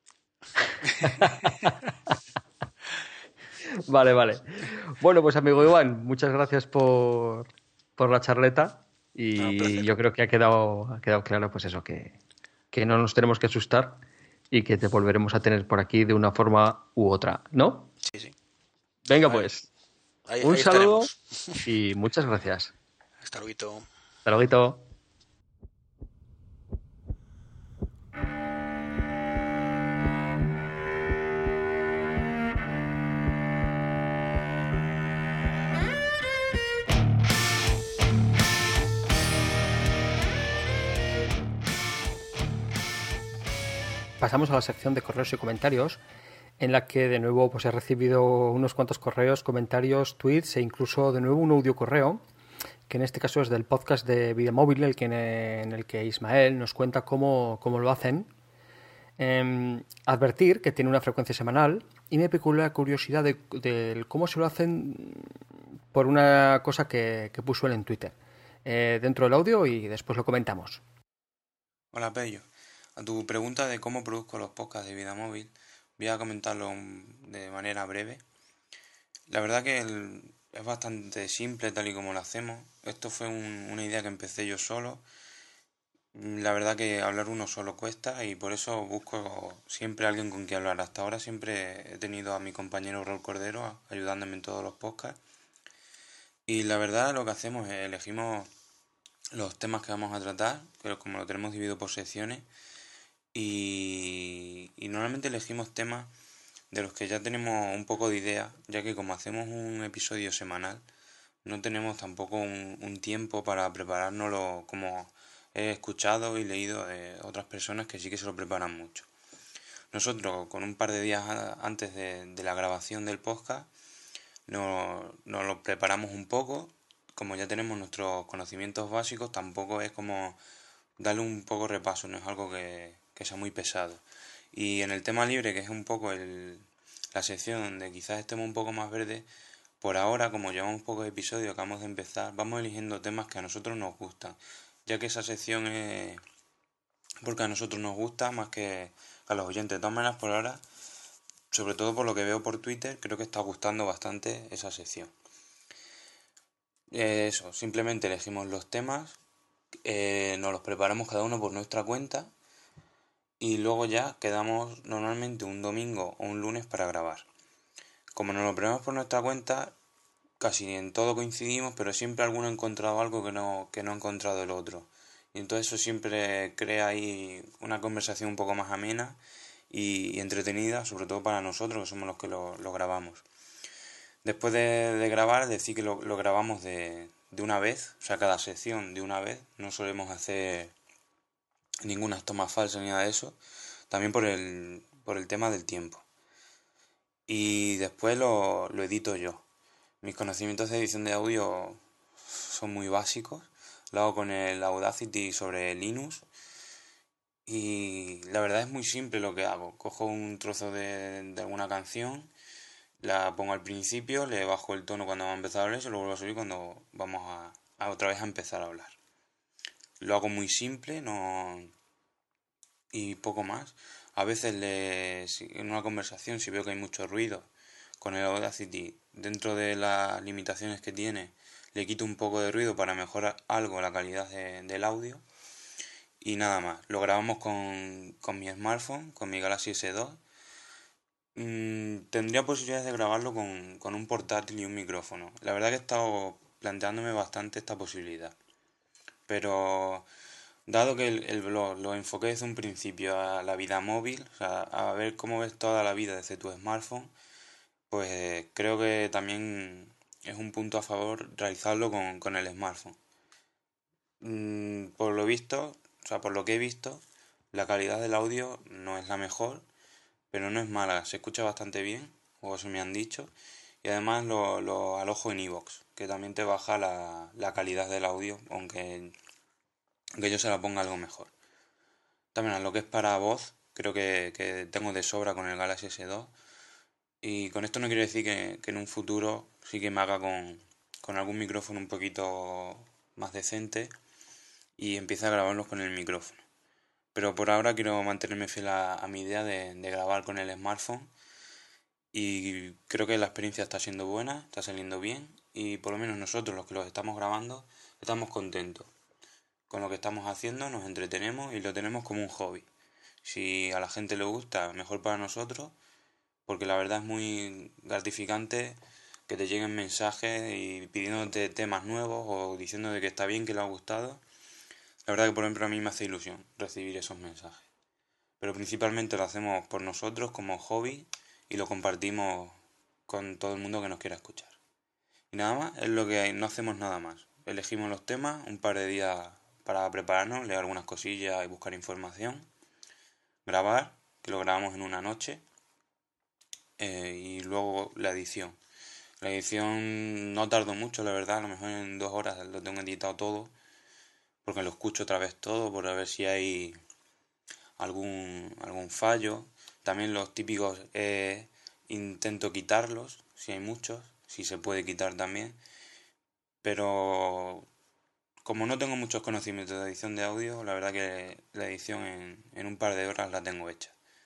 Vale, vale. Bueno, pues amigo Iván, muchas gracias por, por la charleta y No, yo creo que ha quedado, ha quedado claro pues eso, que, que no nos tenemos que asustar y que te volveremos a tener por aquí de una forma u otra, ¿no? Sí, sí. Venga Vale. pues, Ahí, un ahí saludo estaremos. y muchas gracias. Hasta luego. Hasta luego. Pasamos a la sección de correos y comentarios, en la que de nuevo pues he recibido unos cuantos correos, comentarios, tweets e incluso de nuevo un audio correo, que en este caso es del podcast de Vida Móvil, el que, en el que Ismael nos cuenta cómo, cómo lo hacen. Eh, advertir que tiene una frecuencia semanal y me picó la curiosidad de, de cómo se lo hacen por una cosa que, que puso él en Twitter. Eh, dentro del audio y después lo comentamos. Hola Pello, a tu pregunta de cómo produzco los podcasts de Vida Móvil, voy a comentarlo de manera breve. La verdad que el, es bastante simple tal y como lo hacemos. Esto fue un, una idea que empecé yo solo. La verdad que hablar uno solo cuesta y por eso busco siempre a alguien con quien hablar. Hasta ahora siempre he tenido a mi compañero Raúl Cordero ayudándome en todos los podcasts. Y la verdad lo que hacemos es elegimos los temas que vamos a tratar, pero como lo tenemos dividido por secciones, y, y normalmente elegimos temas de los que ya tenemos un poco de idea, ya que como hacemos un episodio semanal, no tenemos tampoco un, un tiempo para preparárnoslo como he escuchado y leído de otras personas que sí que se lo preparan mucho. Nosotros, con un par de días antes de, de la grabación del podcast, nos, nos lo preparamos un poco. Como ya tenemos nuestros conocimientos básicos, tampoco es como darle un poco repaso, no es algo que, que sea muy pesado. Y en el tema libre, que es un poco el, la sección donde quizás estemos un poco más verdes, por ahora, como llevamos pocos episodios, acabamos de empezar, vamos eligiendo temas que a nosotros nos gustan, ya que esa sección es porque a nosotros nos gusta más que a los oyentes. De todas maneras, por ahora, sobre todo por lo que veo por Twitter, creo que está gustando bastante esa sección. Eso, simplemente elegimos los temas, eh, nos los preparamos cada uno por nuestra cuenta y luego ya quedamos normalmente un domingo o un lunes para grabar. Como nos lo preparamos por nuestra cuenta, casi en todo coincidimos, pero siempre alguno ha encontrado algo que no, que no ha encontrado el otro. Y entonces eso siempre crea ahí una conversación un poco más amena y, y entretenida, sobre todo para nosotros que somos los que lo, lo grabamos. Después de, de grabar, decir que lo, lo grabamos de, de una vez, o sea, cada sección de una vez. No solemos hacer ninguna toma falsa ni nada de eso. También por el, por el tema del tiempo. Y después lo, lo edito yo. Mis conocimientos de edición de audio son muy básicos. Lo hago con el Audacity sobre Linux. Y la verdad es muy simple lo que hago. Cojo un trozo de, de alguna canción, la pongo al principio, le bajo el tono cuando va a empezar a hablar y se lo vuelvo a subir cuando vamos a, a otra vez a empezar a hablar. Lo hago muy simple, no y poco más. A veces le, en una conversación, si veo que hay mucho ruido con el Audacity, dentro de las limitaciones que tiene, le quito un poco de ruido para mejorar algo la calidad de, del audio. Y nada más, lo grabamos con, con mi smartphone, con mi Galaxy ese dos. Mm, tendría posibilidades de grabarlo con, con un portátil y un micrófono. La verdad que he estado planteándome bastante esta posibilidad. Pero dado que el, el blog lo enfoqué desde un principio a la vida móvil, o sea, a ver cómo ves toda la vida desde tu smartphone, pues creo que también es un punto a favor realizarlo con, con el smartphone. Mm, por lo visto, o sea, por lo que he visto, la calidad del audio no es la mejor, pero no es mala, se escucha bastante bien, o eso me han dicho, y además lo, lo alojo en iVoox, que también te baja la, la calidad del audio, aunque, aunque yo se la ponga algo mejor. También a lo que es para voz, creo que, que tengo de sobra con el Galaxy ese dos, Y con esto no quiero decir que, que en un futuro sí que me haga con, con algún micrófono un poquito más decente y empiece a grabarlos con el micrófono. Pero por ahora quiero mantenerme fiel a, a mi idea de, de grabar con el smartphone. Y creo que la experiencia está siendo buena, está saliendo bien. Y por lo menos nosotros, los que los estamos grabando, estamos contentos con lo que estamos haciendo, nos entretenemos y lo tenemos como un hobby. Si a la gente le gusta, mejor para nosotros, porque la verdad es muy gratificante que te lleguen mensajes y pidiéndote temas nuevos o diciéndote que está bien, que le ha gustado. La verdad que por ejemplo a mí me hace ilusión recibir esos mensajes. Pero principalmente lo hacemos por nosotros como hobby y lo compartimos con todo el mundo que nos quiera escuchar. Y nada más, es lo que hay, no hacemos nada más. Elegimos los temas, un par de días para prepararnos, leer algunas cosillas y buscar información. Grabar, que lo grabamos en una noche. Eh, y luego la edición. La edición no tardó mucho, la verdad, a lo mejor en dos horas lo tengo editado todo. Porque lo escucho otra vez todo, por ver si hay algún, algún fallo. También los típicos eh, intento quitarlos, si hay muchos, si se puede quitar también. Pero como no tengo muchos conocimientos de edición de audio, la verdad que la edición en, en un par de horas la tengo hecha.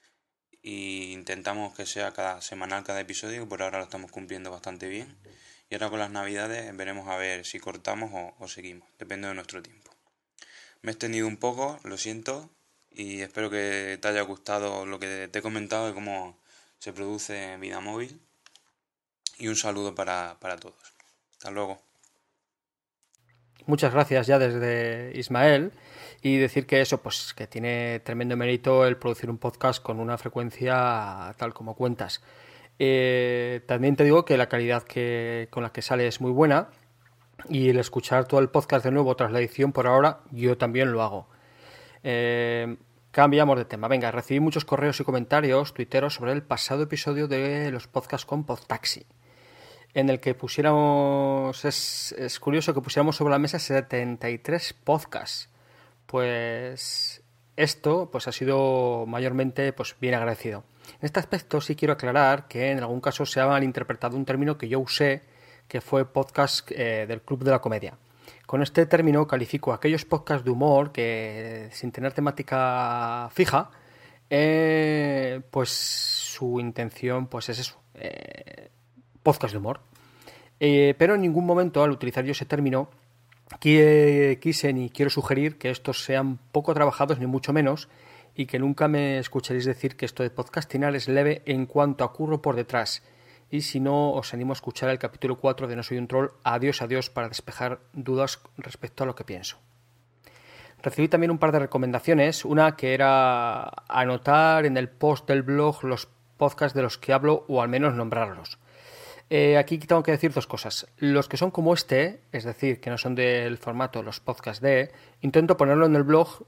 Y intentamos que sea cada semanal, cada episodio, que por ahora lo estamos cumpliendo bastante bien. Y ahora con las navidades veremos a ver si cortamos o, o seguimos, depende de nuestro tiempo. Me he extendido un poco, lo siento, y espero que te haya gustado lo que te he comentado de cómo se produce Vida Móvil. Y un saludo para, para todos. Hasta luego. Muchas gracias ya desde Ismael, y decir que eso, pues que tiene tremendo mérito el producir un podcast con una frecuencia tal como cuentas. Eh, también te digo que la calidad que, con la que sale es muy buena, y el escuchar todo el podcast de nuevo tras la edición, por ahora yo también lo hago. Eh, cambiamos de tema. Venga, recibí muchos correos y comentarios tuiteros sobre el pasado episodio de los podcasts con Podtaxi, en el que pusiéramos, es, es curioso que pusiéramos sobre la mesa setenta y tres podcasts. Pues esto pues ha sido mayormente pues bien agradecido. En este aspecto sí quiero aclarar que en algún caso se ha malinterpretado un término que yo usé, que fue podcast eh, del Club de la Comedia. Con este término califico aquellos podcasts de humor que, sin tener temática fija, eh, pues su intención pues es eso, eh, podcast de humor. Eh, pero en ningún momento al utilizar yo ese término quise ni quiero sugerir que estos sean poco trabajados ni mucho menos, y que nunca me escucharéis decir que esto de podcastinar es leve en cuanto a curro por detrás. Y si no, os animo a escuchar el capítulo cuatro de No Soy un Troll, Adiós, Adiós, para despejar dudas respecto a lo que pienso. Recibí también un par de recomendaciones, una que era anotar en el post del blog los podcasts de los que hablo, o al menos nombrarlos. Eh, aquí tengo que decir dos cosas. Los que son como este, es decir, que no son del formato los podcasts de, intento ponerlo en el blog,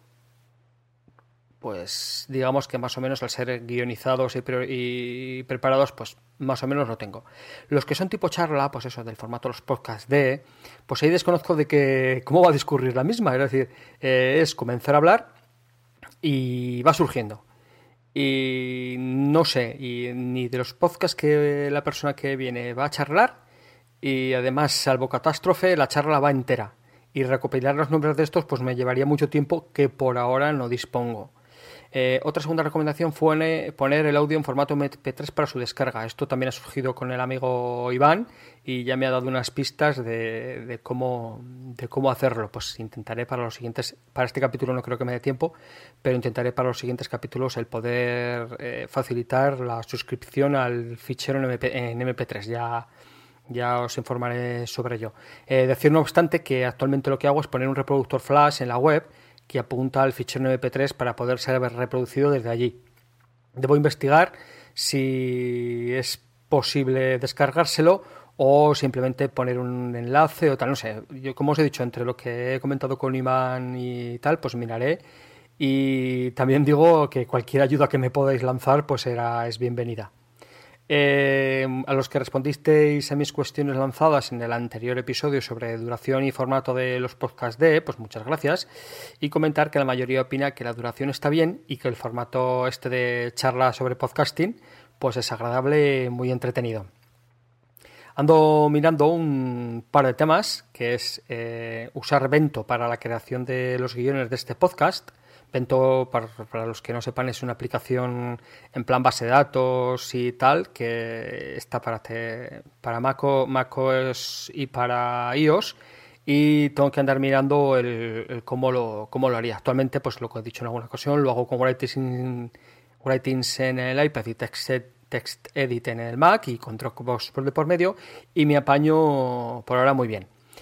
pues digamos que más o menos al ser guionizados y, pre- y preparados, pues más o menos lo tengo. Los que son tipo charla, pues eso, del formato los podcasts de, pues ahí desconozco de que cómo va a discurrir la misma, es decir, eh, es comenzar a hablar y va surgiendo. Y no sé, y ni de los podcasts que la persona que viene va a charlar, y además, salvo catástrofe, la charla va entera. Y recopilar los nombres de estos pues me llevaría mucho tiempo que por ahora no dispongo. Eh, otra segunda recomendación fue poner el audio en formato eme pe tres para su descarga. Esto también ha surgido con el amigo Iván y ya me ha dado unas pistas de, de cómo de cómo hacerlo. Pues intentaré para los siguientes, para este capítulo no creo que me dé tiempo, pero intentaré para los siguientes capítulos el poder eh, facilitar la suscripción al fichero en eme pe, en eme pe tres. Ya Ya os informaré sobre ello. Eh, decir no obstante que actualmente lo que hago es poner un reproductor flash en la web que apunta al fichero eme pe tres para poder ser reproducido desde allí. Debo investigar si es posible descargárselo o simplemente poner un enlace o tal, no sé. Yo, como os he dicho, entre lo que he comentado con Iván y tal, pues miraré. Y también digo que cualquier ayuda que me podáis lanzar pues será, es bienvenida. Eh, a los que respondisteis a mis cuestiones lanzadas en el anterior episodio sobre duración y formato de los podcasts de, pues muchas gracias, y comentar que la mayoría opina que la duración está bien y que el formato este de charla sobre podcasting pues es agradable, muy entretenido. Ando mirando un par de temas, que es eh, usar Bento para la creación de los guiones de este podcast. Bento, para, para los que no sepan, es una aplicación en plan base de datos y tal, que está para, te, para Mac, macOS y para iOS, y tengo que andar mirando el, el cómo, lo, cómo lo haría. Actualmente, pues lo que he dicho en alguna ocasión, lo hago con Writings, in, Writings en el iPad y Text, text Edit en el Mac y con Dropbox por de por medio, y me apaño por ahora muy bien.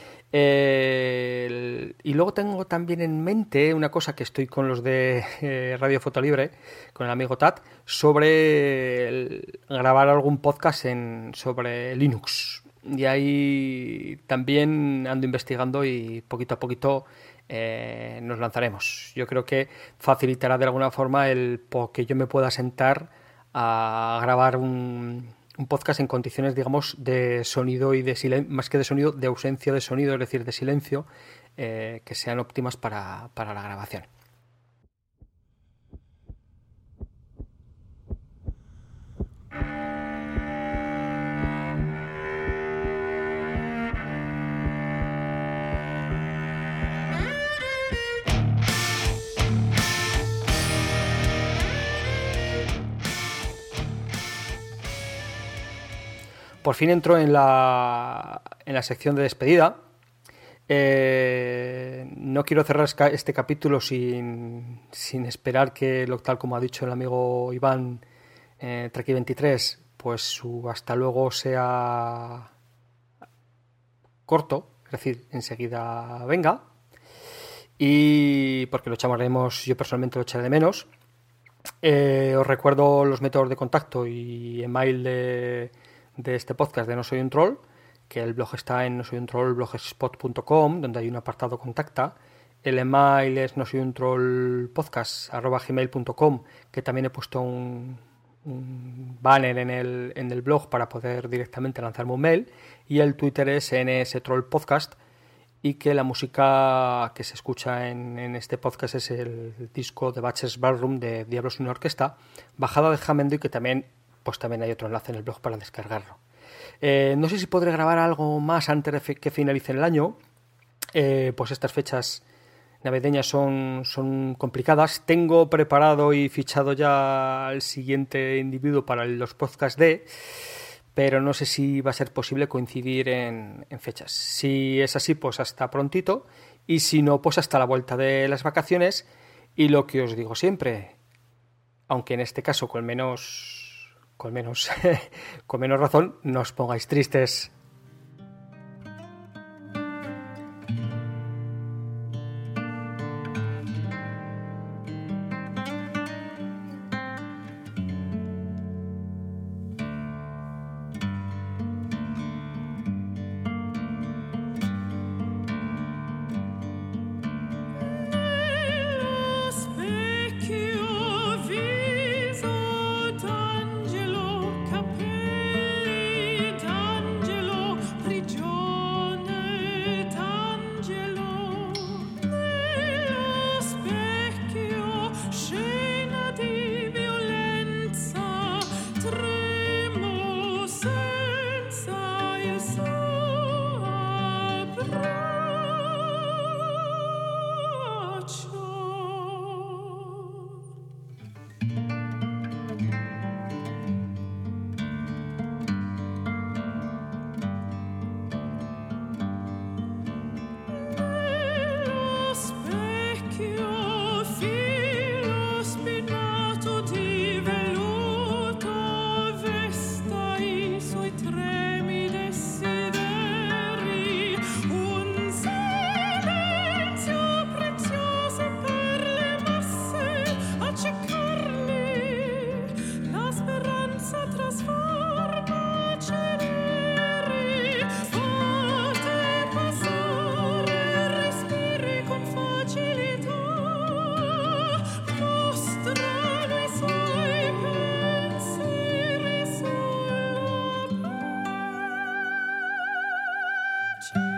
Eh, y luego tengo también en mente una cosa que estoy con los de eh, Radio Fotolibre, con el amigo Tat, sobre el, grabar algún podcast en, sobre Linux. Y ahí también ando investigando y poquito a poquito eh, nos lanzaremos. Yo creo que facilitará de alguna forma el que yo me pueda sentar a grabar un... un podcast en condiciones, digamos, de sonido y de silencio, más que de sonido, de ausencia de sonido, es decir, de silencio, eh, que sean óptimas para, para la grabación. Por fin entro en la, en la sección de despedida. Eh, no quiero cerrar este capítulo sin, sin esperar que, tal como ha dicho el amigo Iván, eh, Treki veintitrés, pues su hasta luego sea corto, es decir, enseguida venga. Y porque lo echaremos, yo personalmente lo echaré de menos. Eh, os recuerdo los métodos de contacto y email de... de este podcast de No Soy un Troll, que el blog está en no soy un troll blogspot punto com, donde hay un apartado contacta. El email es no soy un troll podcast arroba gmail punto com, que también he puesto un, un banner en el, en el blog para poder directamente lanzarme un mail. Y el Twitter es nstrollpodcast, y que la música que se escucha en, en este podcast es el, el disco de Batcher's Ballroom de Diablos y una Orquesta, bajada de Jamendo, y que también pues también hay otro enlace en el blog para descargarlo. Eh, no sé si podré grabar algo más antes de que finalice el año. Eh, pues estas fechas navideñas son, son complicadas. Tengo preparado y fichado ya al siguiente individuo para los podcasts de, pero no sé si va a ser posible coincidir en, en fechas. Si es así, pues hasta prontito, y si no, pues hasta la vuelta de las vacaciones. Y lo que os digo siempre, aunque en este caso con menos... Con menos, con menos razón, no os pongáis tristes. Thank you.